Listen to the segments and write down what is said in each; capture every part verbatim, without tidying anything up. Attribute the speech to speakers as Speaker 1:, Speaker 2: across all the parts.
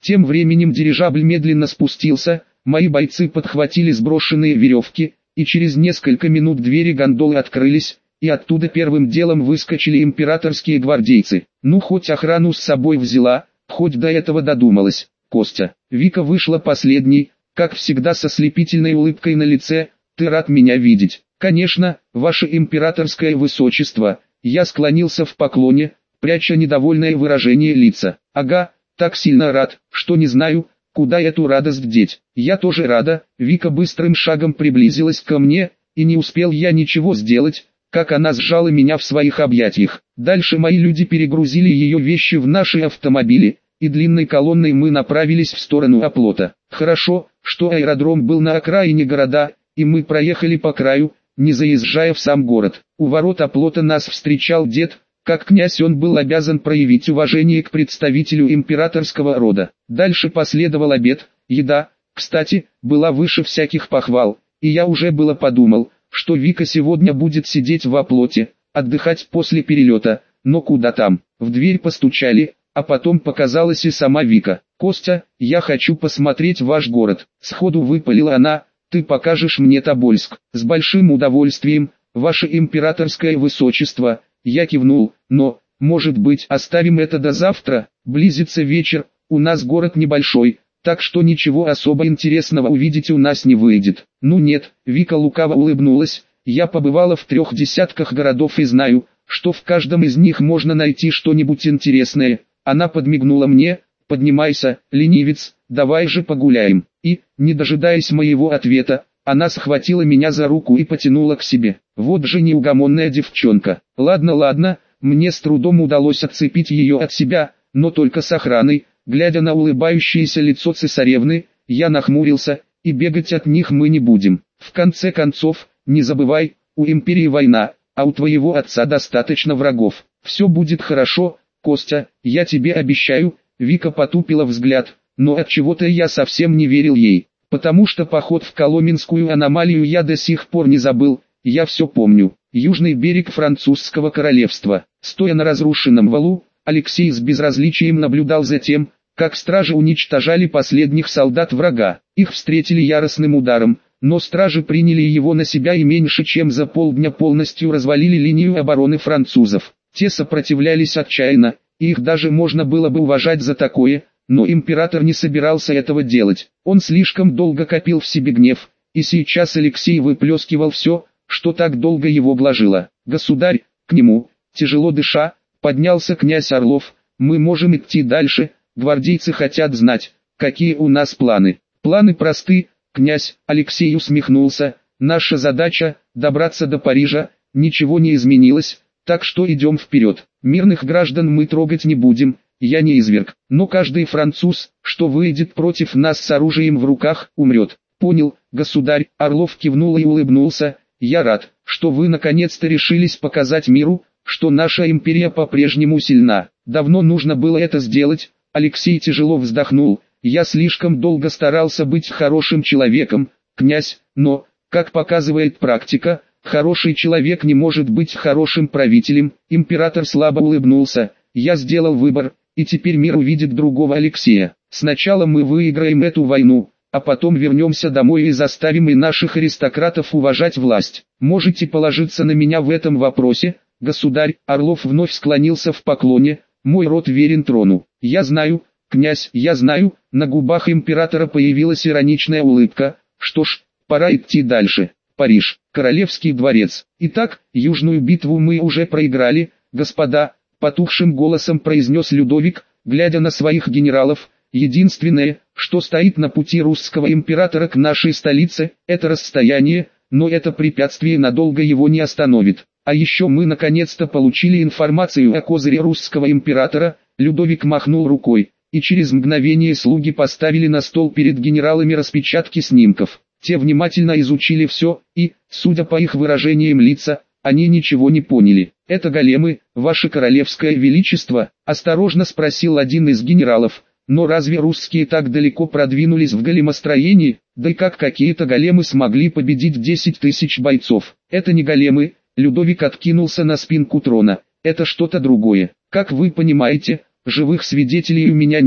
Speaker 1: Тем временем дирижабль медленно спустился, мои бойцы подхватили сброшенные веревки, и через несколько минут двери гондолы открылись, и оттуда первым делом выскочили императорские гвардейцы. Ну хоть охрану с собой взяла, хоть до этого додумалась. Костя. Вика вышла последней, как всегда со слепительной улыбкой на лице. Ты рад меня видеть? Конечно, ваше императорское высочество. Я склонился в поклоне, пряча недовольное выражение лица. Ага, так сильно рад, что не знаю, куда эту радость деть. Я тоже рада. Вика быстрым шагом приблизилась ко мне, и не успел я ничего сделать, как она сжала меня в своих объятиях. Дальше мои люди перегрузили ее вещи в наши автомобили, и длинной колонной мы направились в сторону оплота. Хорошо, что аэродром был на окраине города, и мы проехали по краю, не заезжая в сам город. У ворот оплота нас встречал дед. Как князь он был обязан проявить уважение к представителю императорского рода. Дальше последовал обед, еда, кстати, была выше всяких похвал, и я уже было подумал, что Вика сегодня будет сидеть в оплоте, отдыхать после перелета, но куда там. В дверь постучали, а потом показалась и сама Вика. «Костя, я хочу посмотреть ваш город», — сходу выпалила она. «Ты покажешь мне Тобольск?» «С большим удовольствием, ваше императорское высочество». Я кивнул, но, может быть, оставим это до завтра, близится вечер, у нас город небольшой, так что ничего особо интересного увидеть у нас не выйдет. Ну нет, Вика лукаво улыбнулась, я побывала в трех десятках городов и знаю, что в каждом из них можно найти что-нибудь интересное. Она подмигнула мне, поднимайся, ленивец, давай же погуляем. И, не дожидаясь моего ответа, она схватила меня за руку и потянула к себе. Вот же неугомонная девчонка. Ладно, ладно, мне с трудом удалось отцепить ее от себя, но только с охраной. Глядя на улыбающееся лицо цесаревны, я нахмурился, и бегать от них мы не будем. В конце концов, не забывай, у империи война, а у твоего отца достаточно врагов. Все будет хорошо, Костя, я тебе обещаю. Вика потупила взгляд, но от чего-то я совсем не верил ей. Потому что поход в Коломенскую аномалию я до сих пор не забыл, я все помню. Южный берег французского королевства. Стоя на разрушенном валу, Алексей с безразличием наблюдал за тем, как стражи уничтожали последних солдат врага. Их встретили яростным ударом, но стражи приняли его на себя и меньше чем за полдня полностью развалили линию обороны французов. Те сопротивлялись отчаянно, и их даже можно было бы уважать за такое. Но император не собирался этого делать. Он слишком долго копил в себе гнев, и сейчас Алексей выплескивал все, что так долго его гложило. «Государь», к нему, тяжело дыша, поднялся князь Орлов. «Мы можем идти дальше, гвардейцы хотят знать, какие у нас планы». «Планы просты, князь», Алексей усмехнулся. «Наша задача – добраться до Парижа, ничего не изменилось, так что идем вперед. Мирных граждан мы трогать не будем». Я не изверг, но каждый француз, что выйдет против нас с оружием в руках, умрет. Понял, государь. Орлов кивнул и улыбнулся. Я рад, что вы наконец-то решились показать миру, что наша империя по-прежнему сильна. Давно нужно было это сделать. Алексей тяжело вздохнул. Я слишком долго старался быть хорошим человеком, князь, но, как показывает практика, хороший человек не может быть хорошим правителем. Император слабо улыбнулся. Я сделал выбор. И теперь мир увидит другого Алексея. Сначала мы выиграем эту войну, а потом вернемся домой и заставим и наших аристократов уважать власть. Можете положиться на меня в этом вопросе, государь. Орлов вновь склонился в поклоне. Мой род верен трону. Я знаю, князь, я знаю. На губах императора появилась ироничная улыбка. Что ж, пора идти дальше. Париж, Королевский дворец. Итак, южную битву мы уже проиграли, господа. Потухшим голосом произнес Людовик, глядя на своих генералов. Единственное, что стоит на пути русского императора к нашей столице, это расстояние, но это препятствие надолго его не остановит. А еще мы наконец-то получили информацию о козыре русского императора. Людовик махнул рукой, и через мгновение слуги поставили на стол перед генералами распечатки снимков. Те внимательно изучили все, и, судя по их выражениям лица, они ничего не поняли. «Это големы, ваше королевское величество?» – осторожно спросил один из генералов. «Но разве русские так далеко продвинулись в големостроении? Да и как какие-то големы смогли победить десять тысяч бойцов? Это не големы». Людовик откинулся на спинку трона. «Это что-то другое. Как вы понимаете, живых свидетелей у меня нет,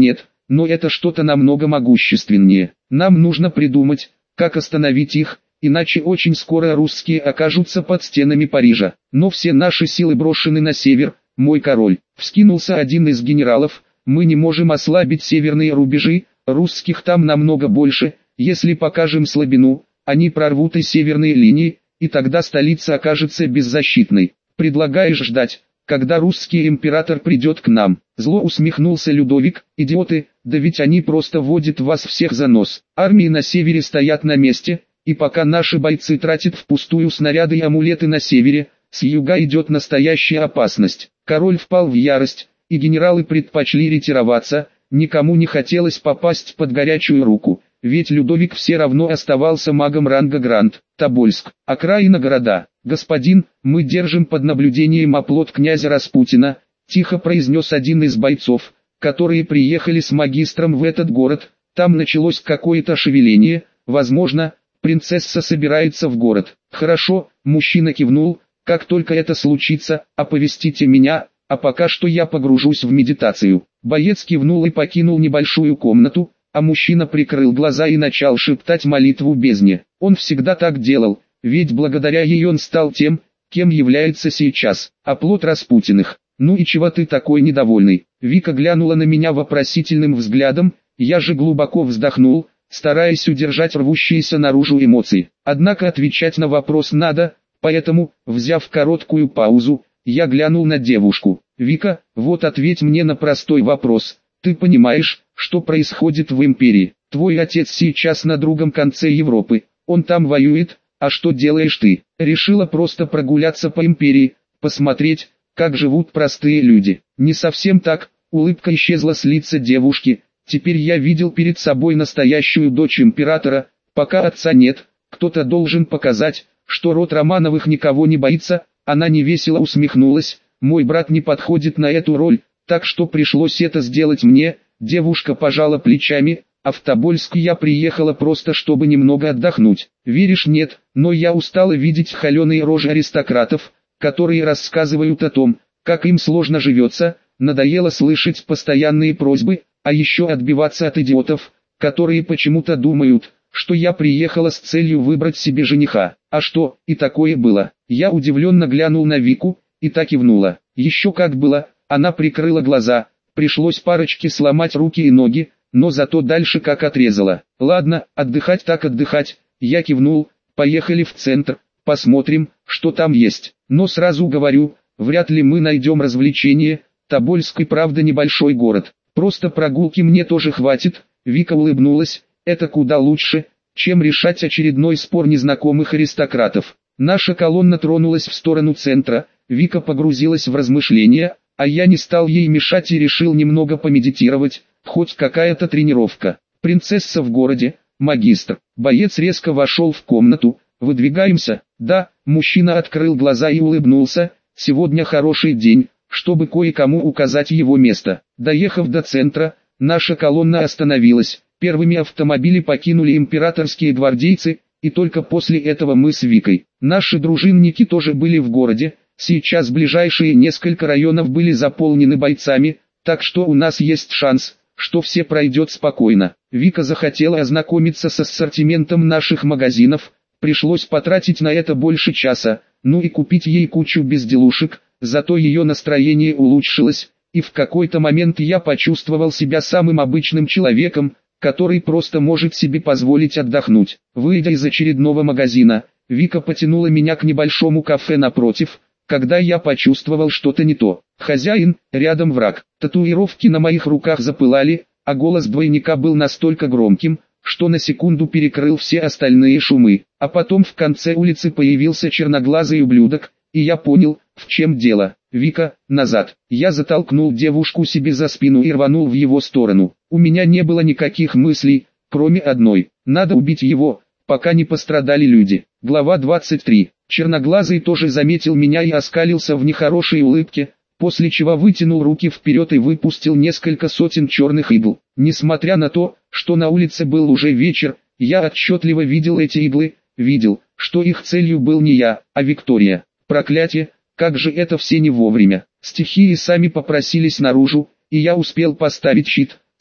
Speaker 1: но это что-то намного могущественнее. Нам нужно придумать, как остановить их, иначе очень скоро русские окажутся под стенами Парижа. Но все наши силы брошены на север, мой король. Вскинулся один из генералов, мы не можем ослабить северные рубежи, русских там намного больше, если покажем слабину, они прорвут и северные линии, и тогда столица окажется беззащитной. Предлагаешь ждать, когда русский император придет к нам? Зло усмехнулся Людовик. Идиоты, да ведь они просто водят вас всех за нос. Армии на севере стоят на месте, и пока наши бойцы тратят впустую снаряды и амулеты на севере, с юга идет настоящая опасность. Король впал в ярость, и генералы предпочли ретироваться, никому не хотелось попасть под горячую руку, ведь Людовик все равно оставался магом ранга Гранд. Тобольск, окраина города. «Господин, мы держим под наблюдением оплот князя Распутина», тихо произнес один из бойцов, которые приехали с магистром в этот город. Там началось какое-то шевеление, возможно, принцесса собирается в город. «Хорошо», мужчина кивнул, «как только это случится, оповестите меня, а пока что я погружусь в медитацию». Боец кивнул и покинул небольшую комнату, а мужчина прикрыл глаза и начал шептать молитву бездне. Он всегда так делал, ведь благодаря ей он стал тем, кем является сейчас. Оплот Распутиных. «Ну и чего ты такой недовольный?» Вика глянула на меня вопросительным взглядом, я же глубоко вздохнул, стараясь удержать рвущиеся наружу эмоции. Однако отвечать на вопрос надо, поэтому, взяв короткую паузу, я глянул на девушку. «Вика, вот ответь мне на простой вопрос. Ты понимаешь, что происходит в империи? Твой отец сейчас на другом конце Европы, он там воюет, а что делаешь ты?» Решила просто прогуляться по империи, посмотреть, как живут простые люди. Не совсем так, улыбка исчезла с лица девушки. Теперь я видел перед собой настоящую дочь императора, пока отца нет, кто-то должен показать, что род Романовых никого не боится. Она невесело усмехнулась, мой брат не подходит на эту роль, так что пришлось это сделать мне. Девушка пожала плечами, а в Тобольск я приехала просто чтобы немного отдохнуть. Веришь, нет, но я устала видеть холеные рожи аристократов, которые рассказывают о том, как им сложно живется, надоело слышать постоянные просьбы, а еще отбиваться от идиотов, которые почему-то думают, что я приехала с целью выбрать себе жениха. А что, и такое было. Я удивленно глянул на Вику, и та кивнула. Еще как было, она прикрыла глаза, пришлось парочке сломать руки и ноги, но зато дальше как отрезала. Ладно, отдыхать так отдыхать, я кивнул, поехали в центр, посмотрим, что там есть. Но сразу говорю, вряд ли мы найдем развлечение, Тобольск и правда небольшой город. Просто прогулки мне тоже хватит. Вика улыбнулась, это куда лучше, чем решать очередной спор незнакомых аристократов. Наша колонна тронулась в сторону центра, Вика погрузилась в размышления, а я не стал ей мешать и решил немного помедитировать, хоть какая-то тренировка. Принцесса в городе, магистр. Боец резко вошел в комнату. «Выдвигаемся?» «Да», мужчина открыл глаза и улыбнулся, «сегодня хороший день, чтобы кое-кому указать его место». Доехав до центра, наша колонна остановилась, первыми автомобили покинули императорские гвардейцы, и только после этого мы с Викой. Наши дружинники тоже были в городе, сейчас ближайшие несколько районов были заполнены бойцами, так что у нас есть шанс, что все пройдет спокойно. Вика захотела ознакомиться с ассортиментом наших магазинов, пришлось потратить на это больше часа, ну и купить ей кучу безделушек, зато ее настроение улучшилось, и в какой-то момент я почувствовал себя самым обычным человеком, который просто может себе позволить отдохнуть. Выйдя из очередного магазина, Вика потянула меня к небольшому кафе напротив, когда я почувствовал что-то не то. «Хозяин, рядом враг». Татуировки на моих руках запылали, а голос двойника был настолько громким, что на секунду перекрыл все остальные шумы. А потом в конце улицы появился черноглазый ублюдок, и я понял, в чем дело. «Вика, назад!» Я затолкнул девушку себе за спину и рванул в его сторону. У меня не было никаких мыслей, кроме одной. Надо убить его, пока не пострадали люди. Глава двадцать три. Черноглазый тоже заметил меня и оскалился в нехорошей улыбке, после чего вытянул руки вперед и выпустил несколько сотен черных игл. Несмотря на то, что на улице был уже вечер, я отчетливо видел эти иглы, видел, что их целью был не я, а Виктория. Проклятие, как же это все не вовремя. Стихии сами попросились наружу, и я успел поставить щит,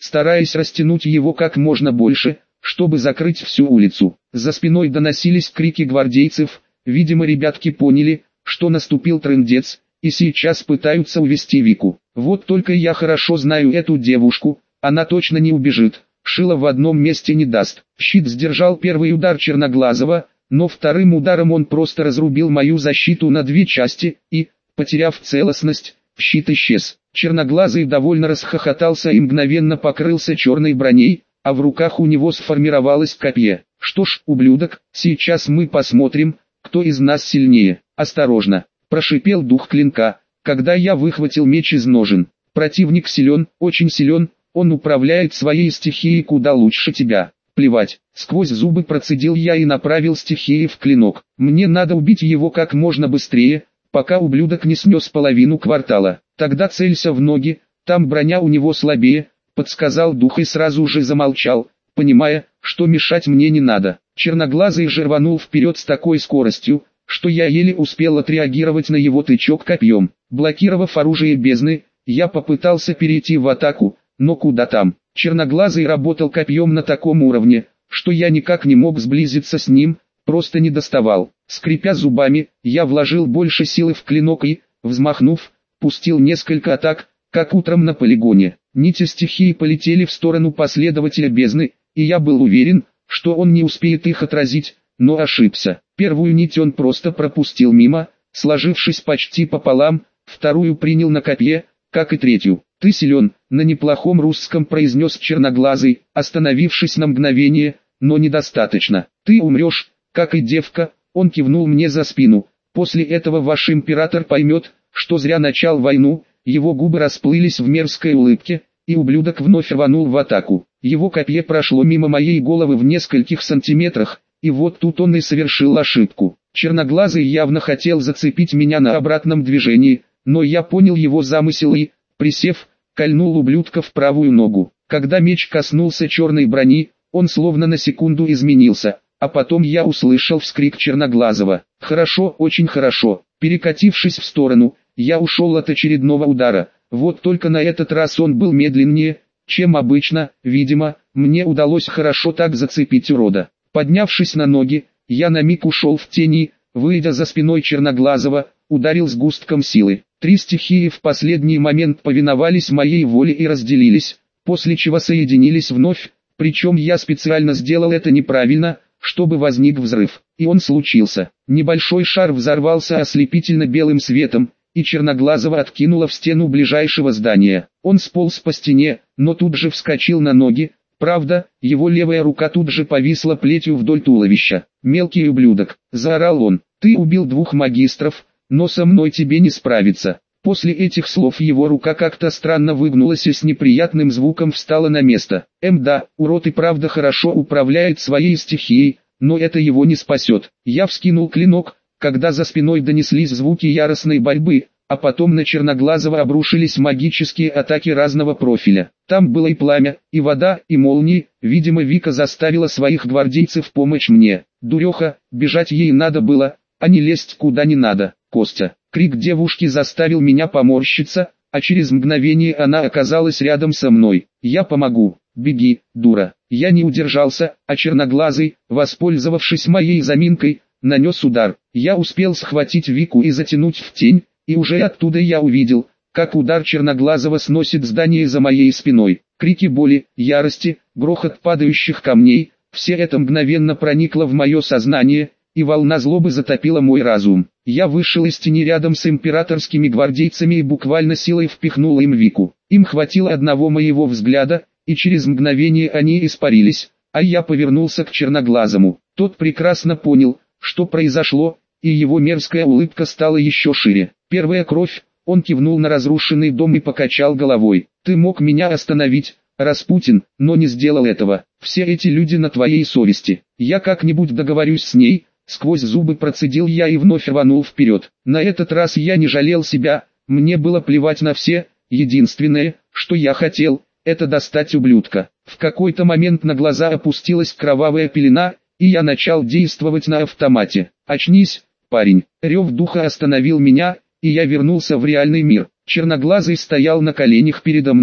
Speaker 1: стараясь растянуть его как можно больше, чтобы закрыть всю улицу. За спиной доносились крики гвардейцев, видимо ребятки поняли, что наступил трындец, и сейчас пытаются увести Вику. Вот только я хорошо знаю эту девушку, она точно не убежит, шило в одном месте не даст. Щит сдержал первый удар Черноглазого, но вторым ударом он просто разрубил мою защиту на две части, и, потеряв целостность, щит исчез. Черноглазый довольно расхохотался и мгновенно покрылся черной броней, а в руках у него сформировалось копье. Что ж, ублюдок, сейчас мы посмотрим, кто из нас сильнее. Осторожно, прошипел дух клинка, когда я выхватил меч из ножен. Противник силен, очень силен, он управляет своей стихией куда лучше тебя. Плевать, сквозь зубы процедил я и направил стихии в клинок. Мне надо убить его как можно быстрее, пока ублюдок не снес половину квартала. Тогда целься в ноги, там броня у него слабее, подсказал дух и сразу же замолчал, понимая, что мешать мне не надо. Черноглазый же рванул вперед с такой скоростью, что я еле успел отреагировать на его тычок копьем. Блокировав оружие бездны, я попытался перейти в атаку, но куда там. Черноглазый работал копьем на таком уровне, что я никак не мог сблизиться с ним, просто не доставал. Скрипя зубами, я вложил больше силы в клинок и, взмахнув, пустил несколько атак, как утром на полигоне. Нити стихии полетели в сторону последователя бездны, и я был уверен, что он не успеет их отразить, но ошибся. Первую нить он просто пропустил мимо, сложившись почти пополам, вторую принял на копье, как и третью. «Ты силен», — на неплохом русском произнес Черноглазый, остановившись на мгновение, но недостаточно. «Ты умрешь, как и девка», — он кивнул мне за спину. «После этого ваш император поймет, что зря начал войну». Его губы расплылись в мерзкой улыбке, и ублюдок вновь рванул в атаку. Его копье прошло мимо моей головы в нескольких сантиметрах, и вот тут он и совершил ошибку. Черноглазый явно хотел зацепить меня на обратном движении, но я понял его замысел и, присев, кольнул ублюдка в правую ногу. Когда меч коснулся черной брони, он словно на секунду изменился, а потом я услышал вскрик Черноглазого. «Хорошо, очень хорошо». Перекатившись в сторону, я ушел от очередного удара, вот только на этот раз он был медленнее, чем обычно. Видимо, мне удалось хорошо так зацепить урода. Поднявшись на ноги, я на миг ушел в тени, выйдя за спиной Черноглазого, ударил сгустком силы. Три стихии в последний момент повиновались моей воле и разделились, после чего соединились вновь, причем я специально сделал это неправильно, чтобы возник взрыв. И он случился. Небольшой шар взорвался ослепительно белым светом, и Черноглазого откинуло в стену ближайшего здания. Он сполз по стене, но тут же вскочил на ноги. Правда, его левая рука тут же повисла плетью вдоль туловища. «Мелкий ублюдок», — заорал он, — «ты убил двух магистров, но со мной тебе не справиться». После этих слов его рука как-то странно выгнулась и с неприятным звуком встала на место. Эм да, урод и правда хорошо управляет своей стихией, но это его не спасет. Я вскинул клинок, когда за спиной донеслись звуки яростной борьбы, а потом на Черноглазого обрушились магические атаки разного профиля. Там было и пламя, и вода, и молнии. Видимо, Вика заставила своих гвардейцев помочь мне. Дуреха, бежать ей надо было, а не лезть куда не надо. Костя. Крик девушки заставил меня поморщиться, а через мгновение она оказалась рядом со мной. «Я помогу, беги, дура». Я не удержался, а Черноглазый, воспользовавшись моей заминкой, нанес удар. Я успел схватить Вику и затянуть в тень, и уже оттуда я увидел, как удар Черноглазого сносит здание за моей спиной. Крики боли, ярости, грохот падающих камней, все это мгновенно проникло в мое сознание, и волна злобы затопила мой разум. Я вышел из тени рядом с императорскими гвардейцами и буквально силой впихнул им Вику. Им хватило одного моего взгляда, и через мгновение они испарились, а я повернулся к Черноглазому. Тот прекрасно понял, что произошло, и его мерзкая улыбка стала еще шире. «Первая кровь», он кивнул на разрушенный дом и покачал головой. «Ты мог меня остановить, Распутин, но не сделал этого. Все эти люди на твоей совести. Я как-нибудь договорюсь с ней». Сквозь зубы процедил я и вновь рванул вперед. На этот раз я не жалел себя, мне было плевать на все, единственное, что я хотел, это достать ублюдка. В какой-то момент на глаза опустилась кровавая пелена, и я начал действовать на автомате. «Очнись, парень!» Рев духа остановил меня, и я вернулся в реальный мир. Черноглазый стоял на коленях передо мной,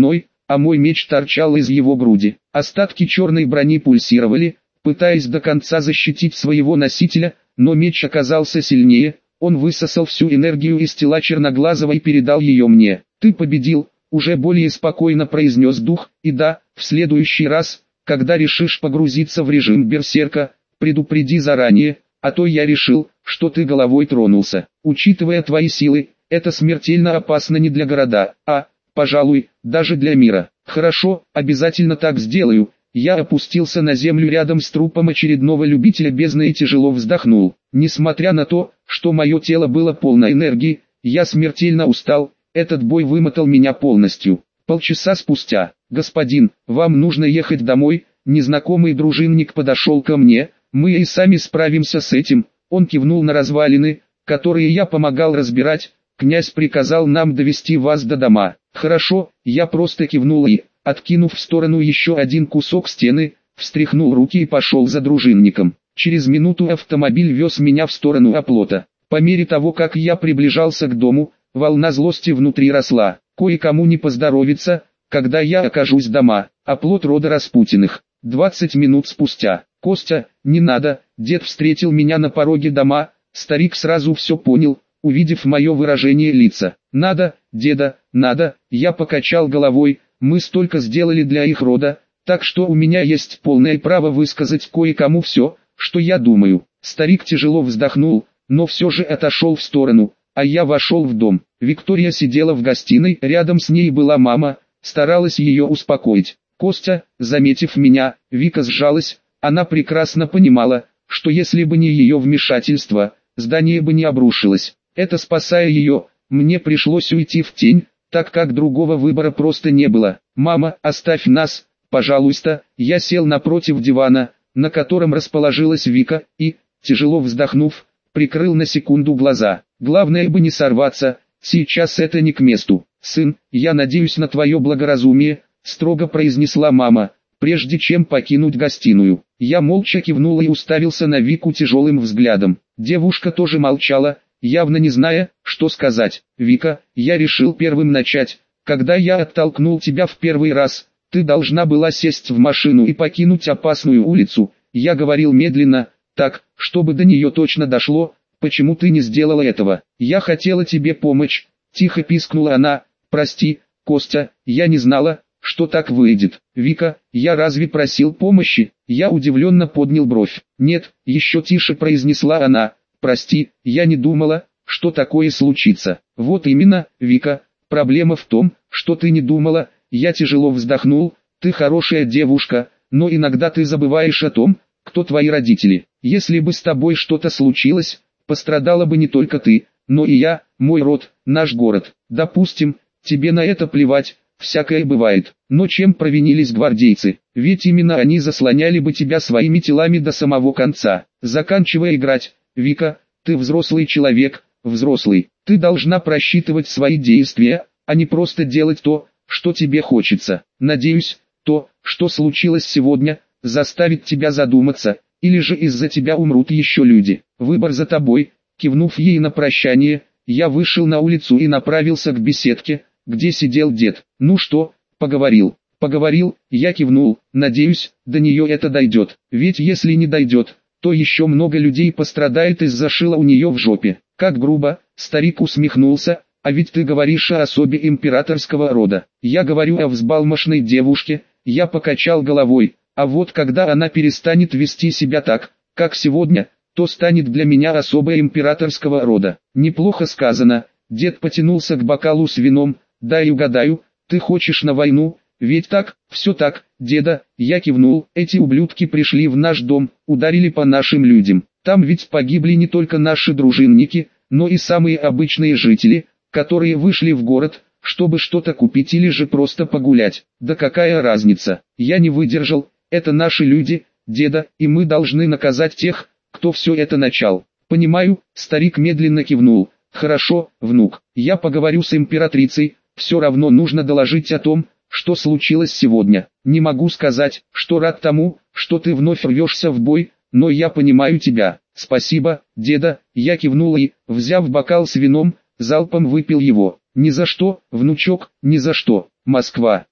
Speaker 1: а мой меч торчал из его груди. Остатки черной брони пульсировали, пытаясь до конца защитить своего носителя, но меч оказался сильнее, он высосал всю энергию из тела Черноглазого и передал ее мне. «Ты победил», — уже более спокойно произнес дух, «и да, в следующий раз, когда решишь погрузиться в режим берсерка, предупреди заранее, а то я решил, что ты головой тронулся. Учитывая твои силы, это смертельно опасно не для города, а, пожалуй, даже для мира». «Хорошо, обязательно так сделаю». Я опустился на землю рядом с трупом очередного любителя бездны и тяжело вздохнул. Несмотря на то, что мое тело было полно энергии, я смертельно устал, этот бой вымотал меня полностью. Полчаса спустя: «Господин, вам нужно ехать домой». Незнакомый дружинник подошел ко мне. «Мы и сами справимся с этим». Он кивнул на развалины, которые я помогал разбирать. «Князь приказал нам довести вас до дома». «Хорошо», я просто кивнул и, откинув в сторону еще один кусок стены, встряхнул руки и пошел за дружинником. Через минуту автомобиль вез меня в сторону оплота. По мере того, как я приближался к дому, волна злости внутри росла. Кое-кому не поздоровится, когда я окажусь дома. Оплот рода Распутиных. двадцать минут спустя. «Костя, не надо», дед встретил меня на пороге дома. Старик сразу все понял, увидев мое выражение лица. «Надо, деда, надо», я покачал головой. «Мы столько сделали для их рода, так что у меня есть полное право высказать кое-кому все, что я думаю». Старик тяжело вздохнул, но все же отошел в сторону, а я вошел в дом. Виктория сидела в гостиной, рядом с ней была мама, старалась ее успокоить. «Костя», заметив меня, Вика сжалась, она прекрасно понимала, что если бы не ее вмешательство, здание бы не обрушилось. Это, спасая ее, мне пришлось уйти в тень, так как другого выбора просто не было. «Мама, оставь нас, пожалуйста». Я сел напротив дивана, на котором расположилась Вика, и, тяжело вздохнув, прикрыл на секунду глаза. «Главное бы не сорваться, сейчас это не к месту». «Сын, я надеюсь на твое благоразумие», строго произнесла мама, прежде чем покинуть гостиную. Я молча кивнул и уставился на Вику тяжелым взглядом. Девушка тоже молчала, явно не зная, что сказать. «Вика, я решил первым начать. Когда я оттолкнул тебя в первый раз, ты должна была сесть в машину и покинуть опасную улицу». Я говорил медленно, так, чтобы до нее точно дошло. «Почему ты не сделала этого? Я хотела тебе помочь», тихо пискнула она. «Прости, Костя, я не знала, что так выйдет». «Вика, я разве просил помощи?» Я удивленно поднял бровь. «Нет», еще тише произнесла она. «Прости, я не думала, что такое случится». «Вот именно, Вика, проблема в том, что ты не думала». Я тяжело вздохнул. «Ты хорошая девушка, но иногда ты забываешь о том, кто твои родители. Если бы с тобой что-то случилось, пострадала бы не только ты, но и я, мой род, наш город. Допустим, тебе на это плевать, всякое бывает. Но чем провинились гвардейцы? Ведь именно они заслоняли бы тебя своими телами до самого конца». «Заканчивай играть, Вика, ты взрослый человек, взрослый. Ты должна просчитывать свои действия, а не просто делать то, что тебе хочется. Надеюсь, то, что случилось сегодня, заставит тебя задуматься, или же из-за тебя умрут еще люди. Выбор за тобой». Кивнув ей на прощание, я вышел на улицу и направился к беседке, где сидел дед. «Ну что, поговорил?» «Поговорил», я кивнул. «Надеюсь, до нее это дойдет. Ведь если не дойдет, то еще много людей пострадает из-за шила у нее в жопе». «Как грубо», старик усмехнулся, «а ведь ты говоришь о особе императорского рода». «Я говорю о взбалмошной девушке», я покачал головой. «А вот когда она перестанет вести себя так, как сегодня, то станет для меня особой императорского рода». «Неплохо сказано». Дед потянулся к бокалу с вином. «Дай угадаю, ты хочешь на войну? Ведь так?» «Все так, деда», я кивнул. «Эти ублюдки пришли в наш дом, ударили по нашим людям. Там ведь погибли не только наши дружинники, но и самые обычные жители, которые вышли в город, чтобы что-то купить или же просто погулять. Да какая разница?» Я не выдержал. «Это наши люди, деда, и мы должны наказать тех, кто все это начал». «Понимаю», старик медленно кивнул. «Хорошо, внук, я поговорю с императрицей, все равно нужно доложить о том, что случилось сегодня. Не могу сказать, что рад тому, что ты вновь рвешься в бой, но я понимаю тебя». «Спасибо, деда», я кивнул и, взяв бокал с вином, залпом выпил его. «Ни за что, внучок, ни за что». Москва.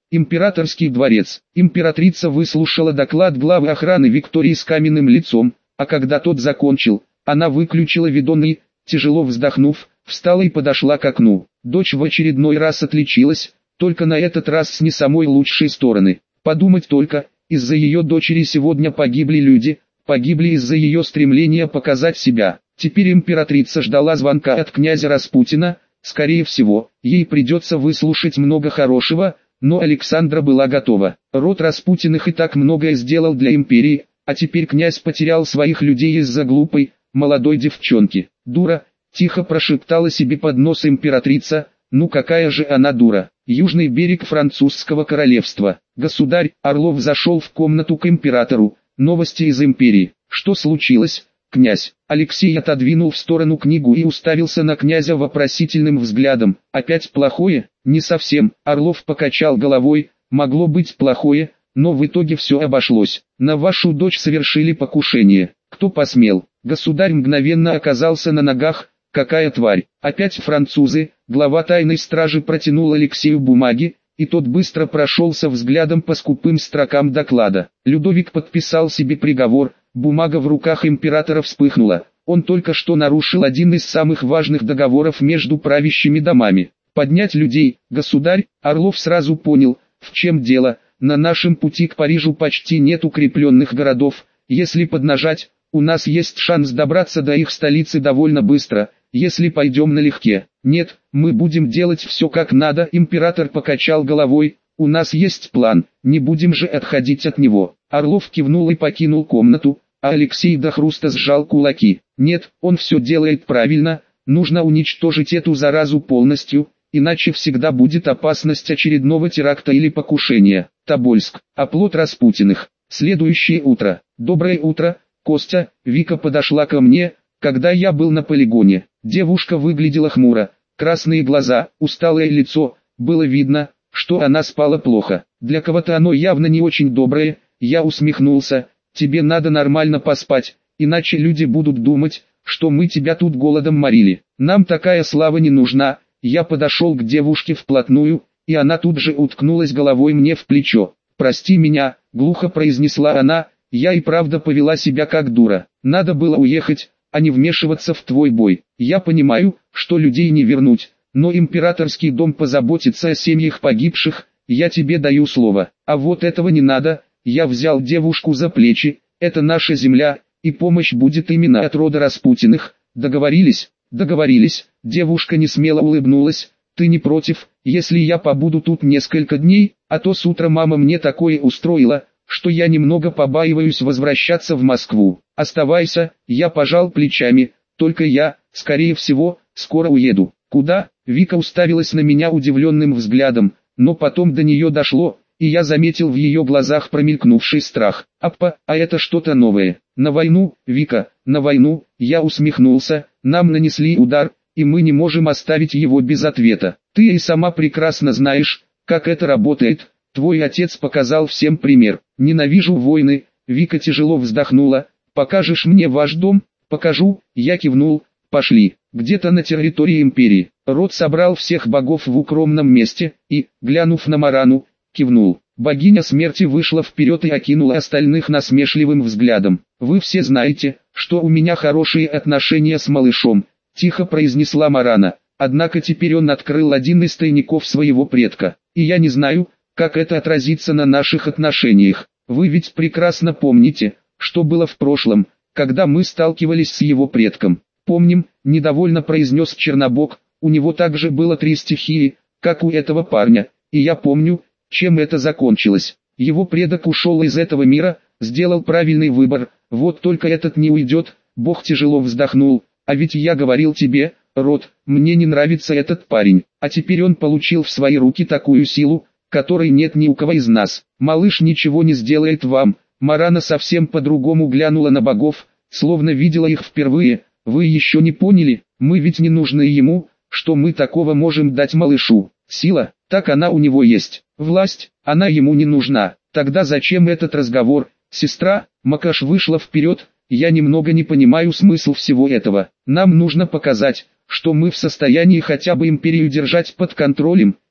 Speaker 1: Императорский дворец. Императрица выслушала доклад главы охраны Виктории с каменным лицом, а когда тот закончил, она выключила видоны, тяжело вздохнув, встала и подошла к окну. Дочь в очередной раз отличилась, только на этот раз с не самой лучшей стороны. Подумать только, из-за ее дочери сегодня погибли люди, погибли из-за ее стремления показать себя. Теперь императрица ждала звонка от князя Распутина, скорее всего, ей придется выслушать много хорошего, но Александра была готова. Род Распутиных и так многое сделал для империи, а теперь князь потерял своих людей из-за глупой, молодой девчонки. «Дура», — тихо прошептала себе под нос императрица, «ну какая же она дура». Южный берег французского королевства. Государь Орлов зашел в комнату к императору. Новости из империи. Что случилось, князь? Алексей отодвинул в сторону книгу и уставился на князя вопросительным взглядом. Опять плохое? Не совсем. Орлов покачал головой. Могло быть плохое, но в итоге все обошлось. На вашу дочь совершили покушение. Кто посмел? Государь мгновенно оказался на ногах. Какая тварь? Опять французы. Глава тайной стражи протянул Алексею бумаги, и тот быстро прошелся взглядом по скупым строкам доклада. Людовик подписал себе приговор, бумага в руках императора вспыхнула. Он только что нарушил один из самых важных договоров между правящими домами. Поднять людей, государь, Орлов сразу понял, в чем дело. На нашем пути к Парижу почти нет укрепленных городов. Если поднажать, у нас есть шанс добраться до их столицы довольно быстро, если пойдем налегке. Нет, мы будем делать все как надо. Император покачал головой. У нас есть план, не будем же отходить от него. Орлов кивнул и покинул комнату, а Алексей до хруста сжал кулаки. Нет, он все делает правильно, нужно уничтожить эту заразу полностью, иначе всегда будет опасность очередного теракта или покушения. Тобольск, оплот Распутиных. Следующее утро. Доброе утро, Костя. Вика подошла ко мне, когда я был на полигоне. Девушка выглядела хмуро, красные глаза, усталое лицо, было видно, что она спала плохо. Для кого-то оно явно не очень доброе. Я усмехнулся. Тебе надо нормально поспать, иначе люди будут думать, что мы тебя тут голодом морили. Нам такая слава не нужна. Я подошел к девушке вплотную, и она тут же уткнулась головой мне в плечо. «Прости меня», — глухо произнесла она, — «я и правда повела себя как дура. Надо было уехать, а не вмешиваться в твой бой. Я понимаю, что людей не вернуть, но императорский дом позаботится о семьях погибших, я тебе даю слово. А вот этого не надо». Я взял девушку за плечи. «Это наша земля, и помощь будет именно от рода Распутиных. Договорились?» «Договорились». Девушка несмело улыбнулась. «Ты не против, если я побуду тут несколько дней, а то с утра мама мне такое устроила, что я немного побаиваюсь возвращаться в Москву». «Оставайся», я пожал плечами, «только я, скорее всего, скоро уеду». «Куда?» Вика уставилась на меня удивленным взглядом, но потом до нее дошло, и я заметил в ее глазах промелькнувший страх. «Аппа, а это что-то новое». «На войну, Вика, на войну», я усмехнулся, «нам нанесли удар, и мы не можем оставить его без ответа. Ты и сама прекрасно знаешь, как это работает, твой отец показал всем пример». «Ненавижу войны», Вика тяжело вздохнула. «Покажешь мне ваш дом?» «Покажу», я кивнул. «Пошли». Где-то на территории империи, род собрал всех богов в укромном месте, и, глянув на Марану, кивнул. Богиня смерти вышла вперед и окинула остальных насмешливым взглядом. «Вы все знаете, что у меня хорошие отношения с малышом», — тихо произнесла Марана. «Однако теперь он открыл один из тайников своего предка, и я не знаю, как это отразится на наших отношениях. Вы ведь прекрасно помните, что было в прошлом, когда мы сталкивались с его предком». «Помним», — недовольно произнес Чернобог, «у него также было три стихии, как у этого парня, и я помню, чем это закончилось. Его предок ушел из этого мира, сделал правильный выбор, вот только этот не уйдет». Бог тяжело вздохнул. «А ведь я говорил тебе, Род, мне не нравится этот парень, а теперь он получил в свои руки такую силу, которой нет ни у кого из нас. Малыш ничего не сделает вам». Марана совсем по-другому глянула на богов, словно видела их впервые. «Вы еще не поняли, мы ведь не нужны ему, что мы такого можем дать малышу? Сила, так она у него есть, власть, она ему не нужна. Тогда зачем этот разговор, сестра?» Макаш вышла вперед. «Я немного не понимаю смысл всего этого. Нам нужно показать, что мы в состоянии хотя бы империю держать под контролем,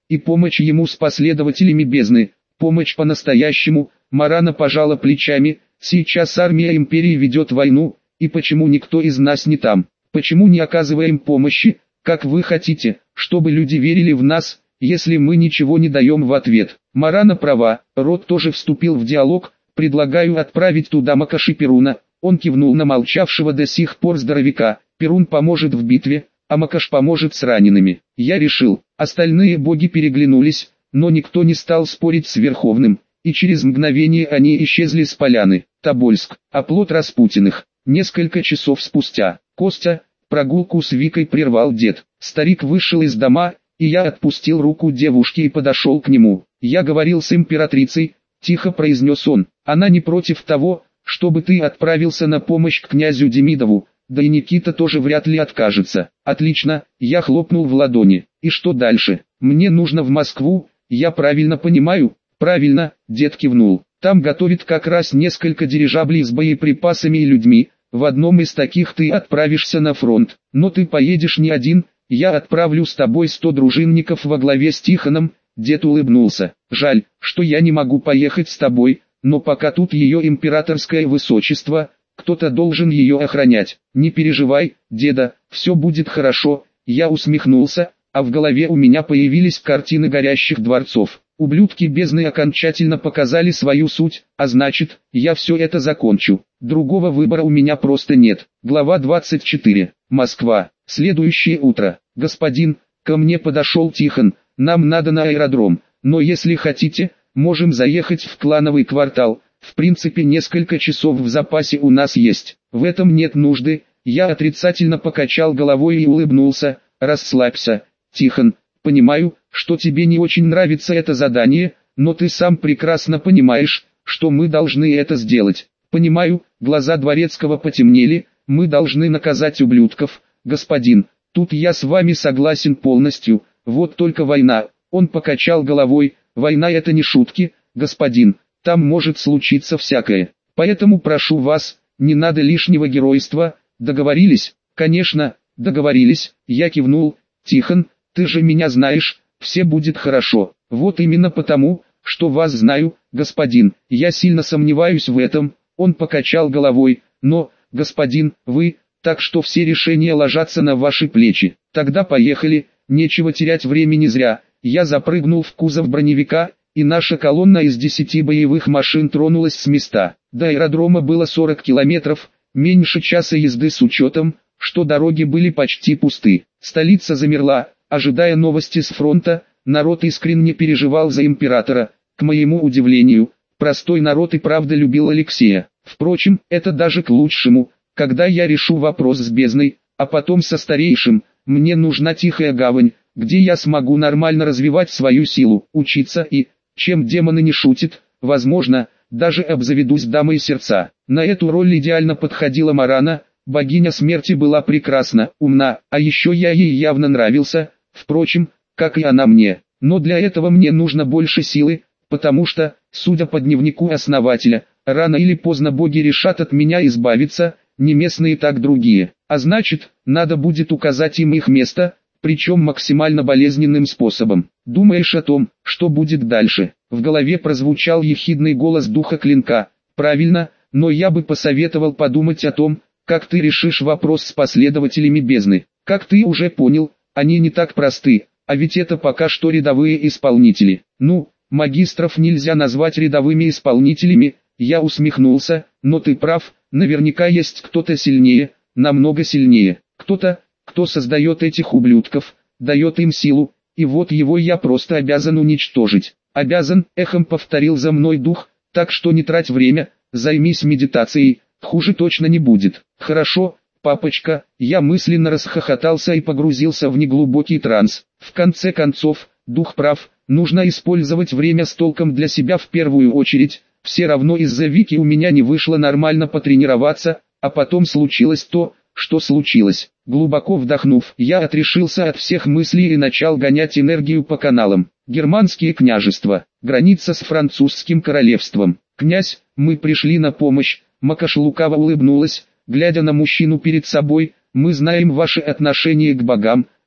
Speaker 1: и помощь ему с последователями бездны, помощь по-настоящему. Марана пожала плечами. Сейчас армия империи ведет войну, и почему никто из нас не там? Почему не оказываем помощи, как вы хотите, чтобы люди верили в нас, если мы ничего не даем в ответ? Марана права, Рот тоже вступил в диалог. Предлагаю отправить туда Макаши Перуна. Он кивнул на молчавшего до сих пор здоровяка. Перун поможет в битве, а Макаш поможет с ранеными. Я решил. Остальные боги переглянулись, но никто не стал спорить с Верховным, и через мгновение они исчезли с поляны. Тобольск, оплот Распутиных. Несколько часов спустя. Костя, прогулку с Викой прервал дед. Старик вышел из дома, и я отпустил руку девушки и подошел к нему. Я говорил с императрицей, тихо произнес он. Она не против того, чтобы ты отправился на помощь к князю Демидову, да и Никита тоже вряд ли откажется. Отлично, я хлопнул в ладони. И что дальше? Мне нужно в Москву, я правильно понимаю? Правильно, дед кивнул. Там готовят как раз несколько дирижаблей с боеприпасами и людьми. В одном из таких ты отправишься на фронт. Но ты поедешь не один, я отправлю с тобой сто дружинников во главе с Тихоном. Дед улыбнулся. Жаль, что я не могу поехать с тобой, но пока тут ее императорское высочество, кто-то должен ее охранять. Не переживай, деда, все будет хорошо. Я усмехнулся, а в голове у меня появились картины горящих дворцов. Ублюдки бездны окончательно показали свою суть, а значит, я все это закончу. Другого выбора у меня просто нет. Глава двадцать четыре. Москва. Следующее утро. Господин, ко мне подошел Тихон, нам надо на аэродром, но если хотите, можем заехать в клановый квартал. В принципе, несколько часов в запасе у нас есть. В этом нет нужды. Я отрицательно покачал головой и улыбнулся. Расслабься, Тихон. Понимаю, что тебе не очень нравится это задание, но ты сам прекрасно понимаешь, что мы должны это сделать. Понимаю, глаза Дворецкого потемнели, мы должны наказать ублюдков, господин. Тут я с вами согласен полностью, вот только война. Он покачал головой, война это не шутки, господин, там может случиться всякое. Поэтому прошу вас, не надо лишнего геройства, договорились? Конечно, договорились, я кивнул. Тихон, ты же меня знаешь, все будет хорошо. Вот именно потому, что вас знаю, господин, я сильно сомневаюсь в этом. Он покачал головой, но, господин, вы, так что все решения ложатся на ваши плечи. Тогда поехали, нечего терять времени зря. Я запрыгнул в кузов броневика, и наша колонна из десяти боевых машин тронулась с места. До аэродрома было сорок километров, меньше часа езды с учетом, что дороги были почти пусты. Столица замерла, ожидая новости с фронта. Народ искренне переживал за императора. К моему удивлению, простой народ и правда любил Алексея. Впрочем, это даже к лучшему. Когда я решу вопрос с бездной, а потом со старейшим, мне нужна тихая гавань, где я смогу нормально развивать свою силу, учиться и, чем демоны не шутят, возможно, даже обзаведусь дамой сердца. На эту роль идеально подходила Марана. Богиня смерти была прекрасна, умна, а еще я ей явно нравился, впрочем, как и она мне. Но для этого мне нужно больше силы, потому что, судя по дневнику основателя, рано или поздно боги решат от меня избавиться, не местные так другие. А значит, надо будет указать им их место, причем максимально болезненным способом. Думаешь о том, что будет дальше? В голове прозвучал ехидный голос духа клинка. Правильно, но я бы посоветовал подумать о том, как ты решишь вопрос с последователями бездны. Как ты уже понял, они не так просты, а ведь это пока что рядовые исполнители. Ну, магистров нельзя назвать рядовыми исполнителями, я усмехнулся, но ты прав, наверняка есть кто-то сильнее, намного сильнее. Кто-то, кто создает этих ублюдков, дает им силу, и вот его я просто обязан уничтожить. Обязан, эхом повторил за мной дух, так что не трать время, займись медитацией. Хуже точно не будет. Хорошо, папочка, я мысленно расхохотался и погрузился в неглубокий транс. В конце концов, дух прав, нужно использовать время с толком для себя в первую очередь. Все равно из-за Вики у меня не вышло нормально потренироваться, а потом случилось то, что случилось. Глубоко вдохнув, я отрешился от всех мыслей и начал гонять энергию по каналам. Германские княжества, граница с французским королевством. Князь, мы пришли на помощь. Макаш лукаво улыбнулась, глядя на мужчину перед собой. Мы знаем ваши отношения к богам,